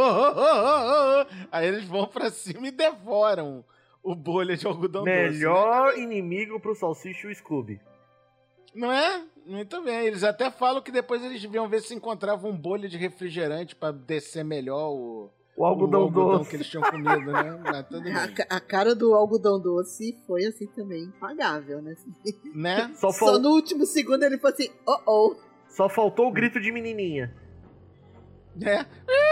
Aí eles vão pra cima e devoram o Bolha de Algodão Melhor Doce. Né? inimigo pro Salsicha e o Scooby. Não é? Muito bem. Eles até falam que depois eles deviam ver se encontravam um bolha de refrigerante pra descer melhor o, O algodão, o algodão doce. que eles tinham comido, né? Mas tudo bem. A, ca- a cara do algodão doce foi assim também impagável, né? Né? Só, Só fal... no último segundo ele falou assim, oh oh. Só faltou o grito de menininha. Né?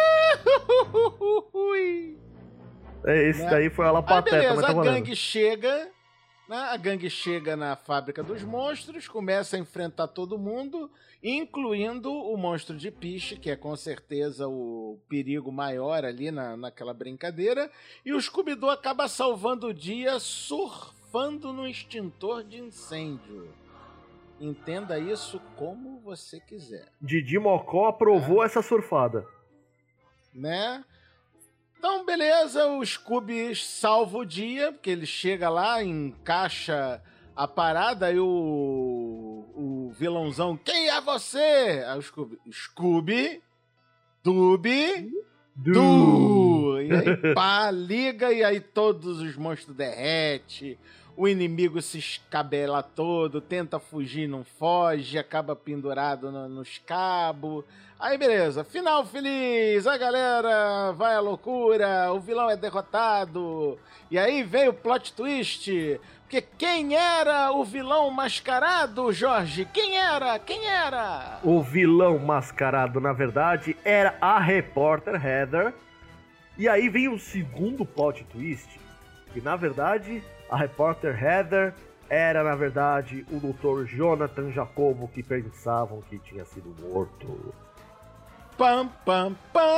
É, esse Né? daí foi ela Aí pateta, mas beleza, tá a valendo. gangue chega, né? A gangue chega na fábrica dos monstros, começa a enfrentar todo mundo, incluindo o monstro de piche, que é com certeza o perigo maior ali na, naquela brincadeira, e o Scooby-Doo acaba salvando o dia surfando no extintor de incêndio. Entenda isso como você quiser. Didi Mocó aprovou essa surfada. Né? Então, beleza, o Scooby salva o dia, porque ele chega lá, encaixa a parada e o, o vilãozão, quem é você? Aí o Scooby, Scooby, Dubi, Du! E aí, pá, liga e aí todos os monstros derretem, o inimigo se escabela todo, tenta fugir, não foge, acaba pendurado no, nos cabos. Aí beleza, final feliz, a galera vai à loucura, o vilão é derrotado. E aí vem o plot twist, porque quem era o vilão mascarado, Jorge? Quem era? Quem era? O vilão mascarado, na verdade, era a repórter Heather. E aí vem o segundo plot twist, que na verdade a repórter Heather era, na verdade, o doutor Jonathan Jacobo, que pensavam que tinha sido morto. Pam, pam,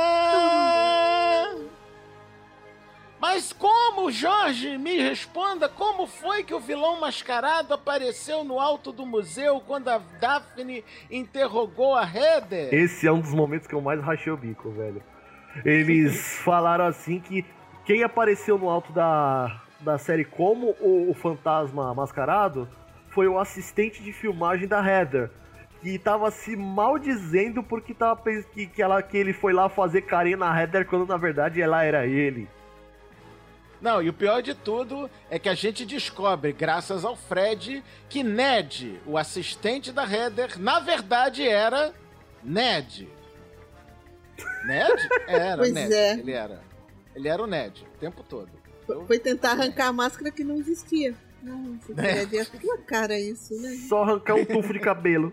pam! Mas como, Jorge? Me responda, como foi que o vilão mascarado apareceu no alto do museu quando a Daphne interrogou a Heather? Esse é um dos momentos que eu mais rachei o bico, velho. Eles falaram assim que quem apareceu no alto da, da série como o, o fantasma mascarado foi o assistente de filmagem da Heather, que tava se maldizendo porque tava pensando que, que, ela, que ele foi lá fazer carinho na Heather quando na verdade ela era ele. Não, e o pior de tudo é que a gente descobre, graças ao Fred, que Ned, o assistente da Heather, na verdade era Ned. Ned? Era, Pois Ned. é. Ele era. Ele era o Ned, o tempo todo. Foi- Foi tentar arrancar a máscara que não existia. Nossa, É. é a tua cara isso, né? Só arrancar um tufo de cabelo.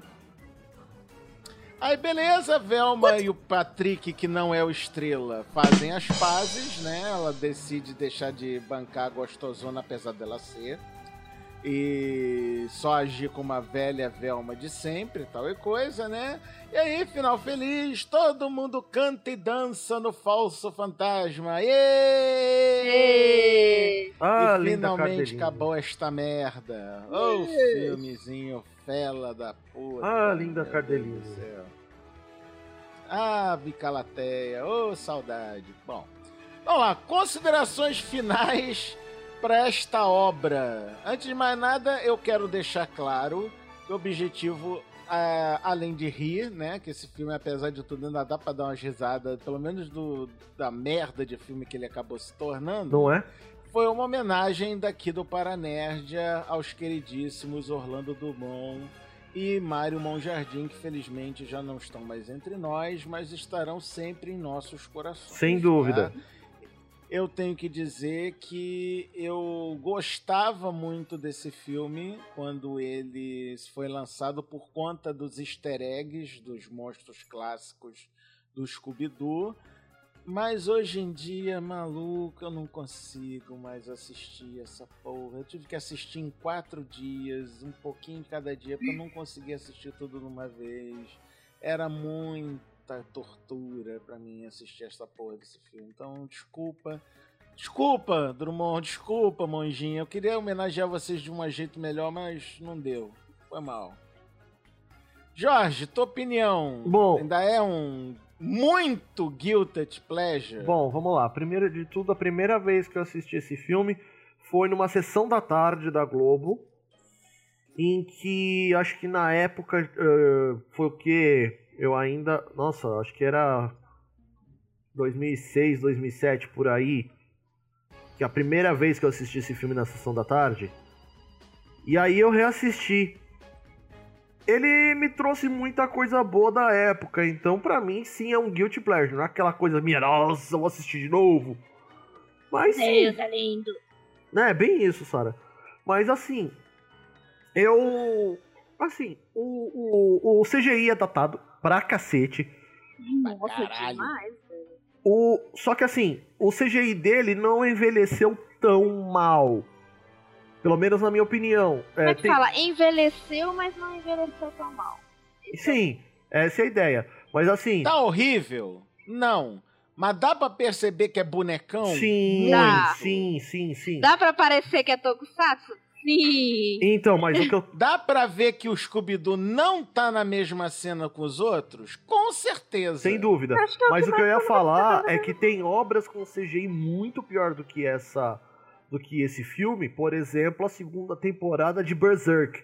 Aí beleza, Velma e o Patrick, que não é o Estrela, fazem as pazes, né? Ela decide deixar de bancar a gostosona, apesar dela ser. E só agir como a velha Velma de sempre, tal e coisa, né? E aí, final feliz, todo mundo canta e dança no falso fantasma. Êêêê! Ah, E linda finalmente Cardelinha. acabou esta merda. Ô, filmezinho fela da puta. Ah, linda meu Cardelinha. Deus do céu. Ah, Bicalateia, ô saudade. Bom, vamos lá, considerações finais para esta obra. Antes de mais nada, eu quero deixar claro que o objetivo, ah, além de rir, né, que esse filme, apesar de tudo, ainda dá para dar umas risadas, pelo menos do, da merda de filme que ele acabou se tornando. Não é? Foi uma homenagem daqui do Paranerdia aos queridíssimos Orlando Drummond e Mário Monjardim, que felizmente já não estão mais entre nós, mas estarão sempre em nossos corações. Sem dúvida. Tá? Eu tenho que dizer que eu gostava muito desse filme quando ele foi lançado por conta dos easter eggs dos monstros clássicos do Scooby-Doo. Mas hoje em dia, maluco, eu não consigo mais assistir essa porra. Eu tive que assistir em quatro dias, um pouquinho cada dia, porque eu não conseguia assistir tudo de uma vez. Era muito muita tortura pra mim assistir essa porra desse filme. Então, desculpa. Desculpa, Drummond, desculpa, Monjinha. Eu queria homenagear vocês de um jeito melhor, mas não deu. Foi mal. Jorge, tua opinião Bom, ainda é um muito guilty pleasure? Bom, vamos lá. Primeiro de tudo, a primeira vez que eu assisti esse filme foi numa sessão da tarde da Globo, em que acho que na época uh, foi o que eu ainda... Nossa, acho que era dois mil e seis, dois mil e sete, por aí, que é a primeira vez que eu assisti esse filme na sessão da tarde. E aí eu reassisti. Ele me trouxe muita coisa boa da época, então pra mim sim é um guilty pleasure, não é aquela coisa minha, nossa, eu vou assistir de novo. Mas sim. Deus, é lindo. É, bem isso, Sara. Mas assim, eu... Assim, o, o, o C G I é datado pra cacete. Nossa, caralho. demais, velho. O, só que assim, o C G I dele não envelheceu tão mal. Pelo menos na minha opinião. Como é que tem... fala? Envelheceu, mas não envelheceu tão mal. Sim, essa é a ideia. Mas assim... Tá horrível? Não. Mas dá pra perceber que é bonecão? Sim, Dá. sim, sim, sim. Dá pra parecer que é Tokusatsu? Sim. Então, mas o que eu... Dá pra ver que o Scooby-Doo não tá na mesma cena com os outros? Com certeza. Sem dúvida. Acho que é o Mas que o que eu ia mais falar é que tem obras com C G I muito pior do que essa... do que esse filme. Por exemplo, a segunda temporada de Berserk.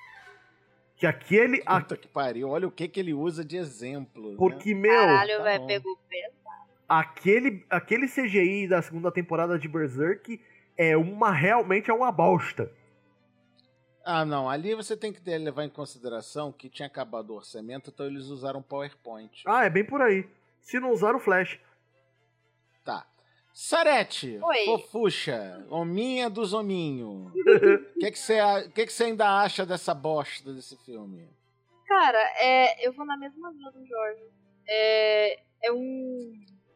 Que aquele... a- Puta que pariu. Olha o que, que ele usa de exemplo. Porque, né? meu... Caralho, tá velho, bom. pegou peso. Aquele, aquele C G I da segunda temporada de Berserk é uma... realmente é uma bosta. Ah, não. Ali você tem que ter, levar em consideração que tinha acabado o orçamento, então eles usaram PowerPoint. Ah, é bem por aí. Se não usar o Flash. Tá. Sarete, Oi. fofucha, hominha dos hominhos. O que que você que que você ainda acha dessa bosta desse filme? Cara, é, eu vou na mesma linha do Jorge. É, é um...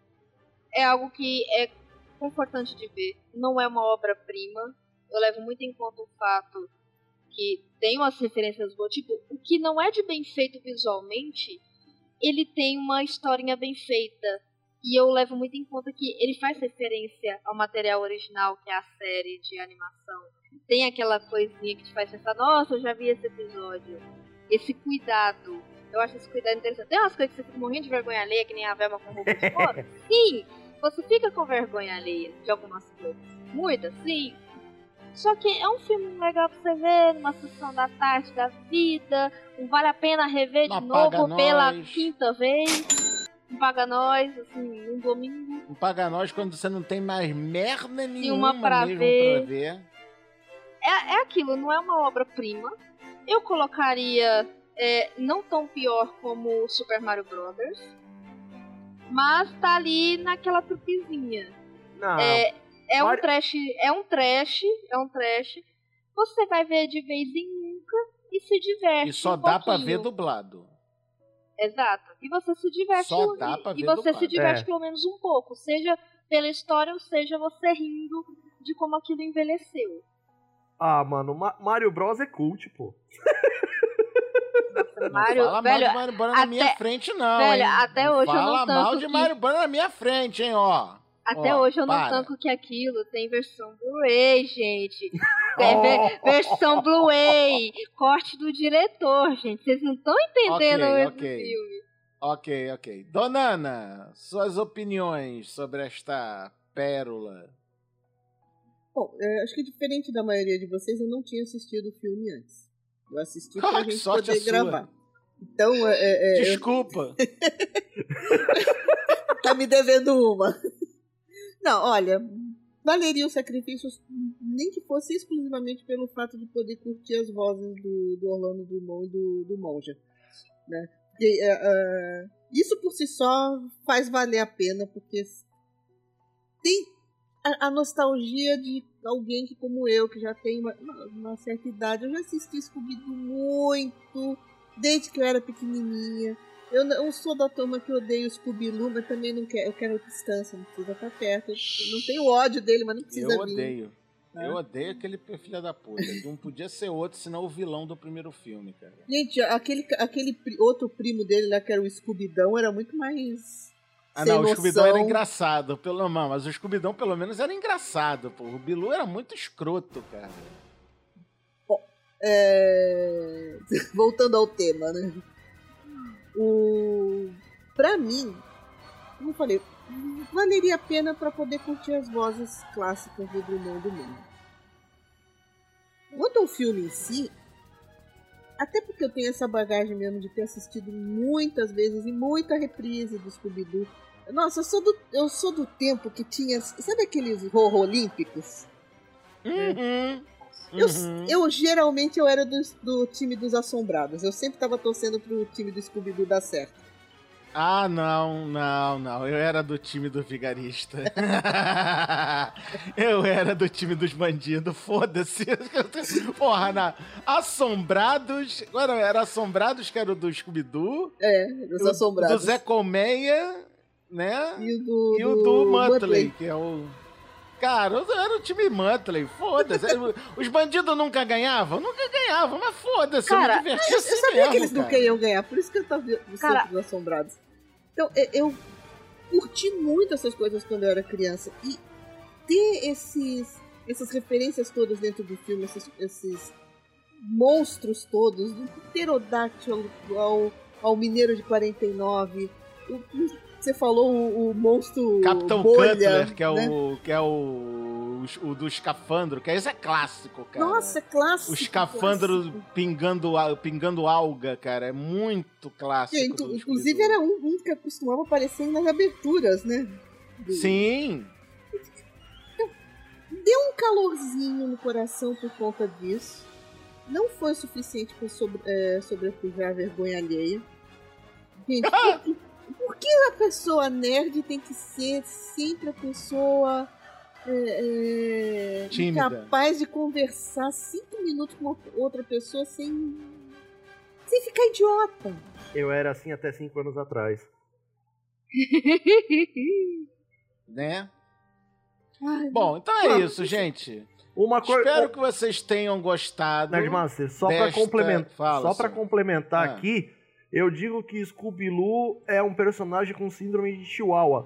É algo que é confortante de ver. Não é uma obra-prima. Eu levo muito em conta o fato que tem umas referências boas. Tipo, o que não é de bem feito visualmente, ele tem uma historinha bem feita. E eu levo muito em conta que ele faz referência ao material original, que é a série de animação. Tem aquela coisinha que te faz pensar, nossa, eu já vi esse episódio. Esse cuidado. Eu acho esse cuidado interessante. Tem umas coisas que você fica morrendo de vergonha alheia, que nem a Velma com roupa de fora. Sim, você fica com vergonha alheia de algumas coisas. Muitas, sim. Só que é um filme legal pra você ver, numa sessão da tarde da vida. Não vale a pena rever Não de apaga novo pela nós. quinta vez. Não paga nós, assim, um domingo. Não paga nós quando você não tem mais merda Nenhuma nenhuma pra mesmo ver. pra ver. É, é aquilo, não é uma obra-prima. Eu colocaria é, não tão pior como Super Mario Brothers, mas tá ali naquela trupezinha. Não. É, é um Mario- trash, é um trash, é um trash. Você vai ver de vez em nunca e se diverte. E só um dá pra pouquinho. ver dublado. Exato. E você se diverte. Só dá pra e ver você dublado. se diverte É. pelo menos um pouco, seja pela história ou seja você rindo de como aquilo envelheceu. Ah, mano, Ma- Mario Bros é cult, pô. Não Mario, fala velho, mal de Mario Bros na até- minha frente, não, velho, hein? até Não hoje eu fala não mal tanco de que- Mario Bros na minha frente, hein, ó. Até Ó, hoje eu não para. tanco que aquilo tem versão Blu-ray, gente. É ve- versão Blu-ray, corte do diretor, gente. Vocês não estão entendendo Ok, esse ok. filme. Ok, ok. Donana, suas opiniões sobre esta pérola. Bom, é, acho que diferente da maioria de vocês, eu não tinha assistido o filme antes. Eu assisti pra Ah, que gente sorte poder a sua. gravar. Então, é, é, é, Desculpa. tá me devendo uma. Não, olha, valeria os sacrifícios nem que fosse exclusivamente pelo fato de poder curtir as vozes do, do Orlando Drummond e do, do Monja, né? Porque, é, é, isso por si só faz valer a pena, porque tem a, a nostalgia de alguém que, como eu, que já tem uma, uma- uma certa idade. Eu já assisti Scooby-Doo muito, desde que eu era pequenininha. Eu não sou da turma que odeia o Scooby-Doo, mas também não quero, eu quero distância, não precisa estar perto. Eu não tenho ódio dele, mas não precisa Eu vir. odeio. Eu odeio aquele filho da puta. Não podia ser outro, senão o vilão do primeiro filme, cara. Gente, aquele, aquele pri- outro primo dele lá, que era o Scooby-Doo, era muito mais... Ah, sem não, o noção. Scooby-Doo era engraçado, pelo não, mas o Scooby-Doo pelo menos era engraçado, pô. O Bilu era muito escroto, cara. É... Voltando ao tema, né? O... Pra mim, como eu falei, valeria a pena pra poder curtir as vozes clássicas do Drummond do mundo. Quanto ao filme em si, até porque eu tenho essa bagagem mesmo de ter assistido muitas vezes e muita reprise do Scooby-Doo. Nossa, eu sou do, eu sou do tempo que tinha... Sabe aqueles horror olímpicos? Uhum. Eu, Uhum. eu geralmente eu era do, do time dos assombrados. Eu sempre tava torcendo pro time do Scooby-Doo dar certo. Ah, não, não, não. Eu era do time do vigarista. Eu era do time dos bandidos. Foda-se. Porra, na... Assombrados. Agora era Assombrados, que era o do Scooby-Doo. É, dos assombrados. Do Zé Colmeia, né? E o do, E o do Muttley, que é o... Cara, eu era o time Muttley, foda-se. Os bandidos nunca ganhavam? Nunca ganhavam, mas foda-se, eu me Cara, divertia Eu assim sabia mesmo, que eles cara. nunca iam ganhar, por isso que eu tava no Cara. centro dos assombrados. Então, eu, eu curti muito essas coisas quando eu era criança. E ter esses, essas referências todas dentro do filme, esses, esses monstros todos, do pterodáctilo ao, ao Mineiro de quarenta e nove, o, você falou o, o monstro Capitão bolha, Cutler, que é né? o que é o, o, o do escafandro, que esse é clássico, cara. Nossa, é clássico. o escafandro clássico. pingando, a- pingando alga, cara, é muito clássico. Gente, do inclusive Scooby-Doo. era um, um que costumava aparecer nas aberturas, né? Do- Sim, Deu um calorzinho no coração por conta disso. Não foi o suficiente para sobre, é, sobrepujar a vergonha alheia. Gente, por, por que a pessoa nerd tem que ser sempre a pessoa é, é, Tímida. capaz de conversar cinco minutos com outra pessoa sem, sem ficar idiota? Eu era assim até cinco anos atrás. né? Ai, Bom, então é Pronto. isso, gente. Uma coisa. Espero que vocês tenham gostado. Nerdmaster, só pra desta- complementar, Fala, só pra Sam. complementar Ah. aqui, eu digo que Scooby-Loo é um personagem com síndrome de Chihuahua.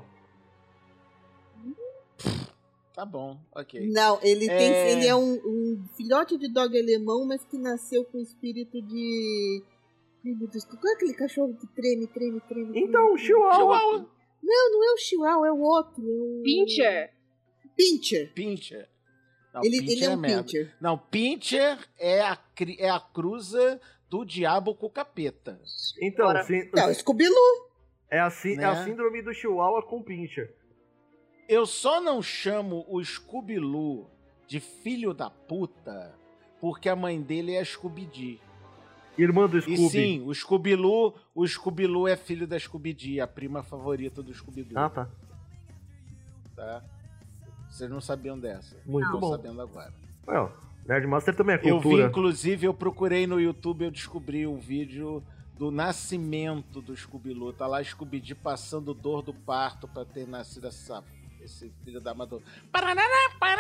Tá bom, ok. Não, ele, tem, É. ele é um, um filhote de dog alemão, mas que nasceu com espírito de. Ai, meu Deus, qual é aquele cachorro que treme, treme, treme? treme, Então, treme? Chihuahua. Chihuahua. Não, não é o Chihuahua, é o outro. É o... Pincher. Pincher. Pincher. Não, Ele, Pincher ele é um merda. pincher. Não, Pincher é a, cri- é a cruza do diabo com o capeta. Então, Bora. sim, Não, Scooby-Doo. é, a, sí- Né? é a síndrome do Chihuahua com Pincher. Eu só não chamo o Scooby-Loo de filho da puta porque a mãe dele é a Scooby-Dee. Irmã do E Scooby. sim, o Scooby-Loo, o Scooby-Loo é filho da Scooby-Dee, a prima favorita do Scooby-Doo. Ah, tá. Tá? Vocês não sabiam dessa. Muito Estão bom. sabendo agora. Well, Nerdmaster também é Eu vi, cultura. inclusive, eu procurei no YouTube, eu descobri o vídeo do nascimento do Scooby-Loo. Tá lá Scooby-Dee passando dor do parto pra ter nascido essa, esse filho da Madonna. Parará, pará!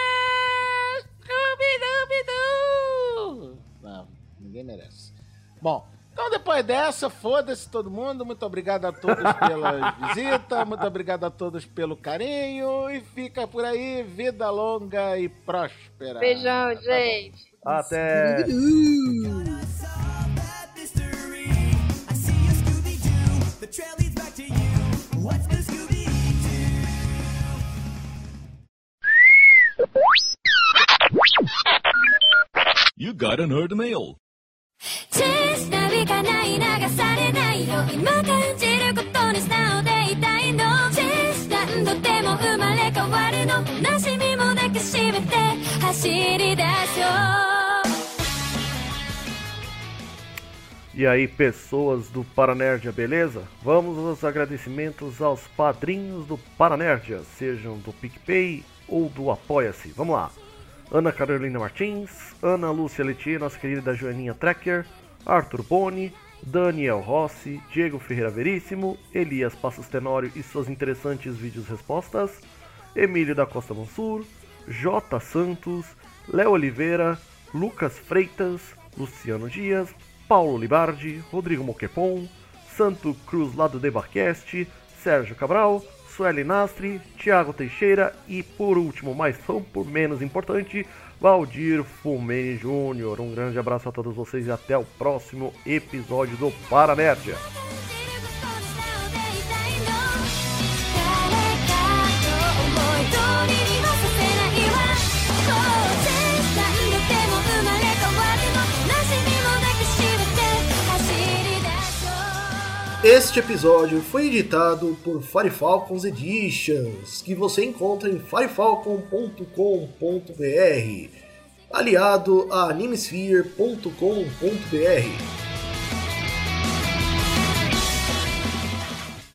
Scooby-Doo! Não, ninguém merece. Bom, então depois dessa, foda-se todo mundo. Muito obrigado a todos pela visita. Muito obrigado a todos pelo carinho. E fica por aí, vida longa e próspera. Beijão, Tá bom. gente. Até. Scooby-Doo. You got a nerd mail. 小さなびかない流されないよ今感じることに素直でいたいの小何度でも生まれ変わるの悲しみも抱きしめて走り出そう E aí, pessoas do Paranerdia, beleza? Vamos aos agradecimentos aos padrinhos do Paranerdia, sejam do PicPay ou do Apoia-se. Vamos lá. Ana Carolina Martins, Ana Lúcia Letier, nossa querida Joaninha Trekker, Arthur Boni, Daniel Rossi, Diego Ferreira Veríssimo, Elias Passos Tenório e suas interessantes vídeos respostas, Emílio da Costa Mansur, J. Santos, Léo Oliveira, Lucas Freitas, Luciano Dias, Paulo Libardi, Rodrigo Moquepon, Santo Cruz lá do Debarcast, Sérgio Cabral, Sueli Nastri, Thiago Teixeira e, por último, mas não por menos importante, Valdir Fumene Júnior. Um grande abraço a todos vocês e até o próximo episódio do Paranerdia. Este episódio foi editado por Firefalcons Editions, que você encontra em firefalcon ponto com ponto br, aliado a animesphere ponto com ponto br.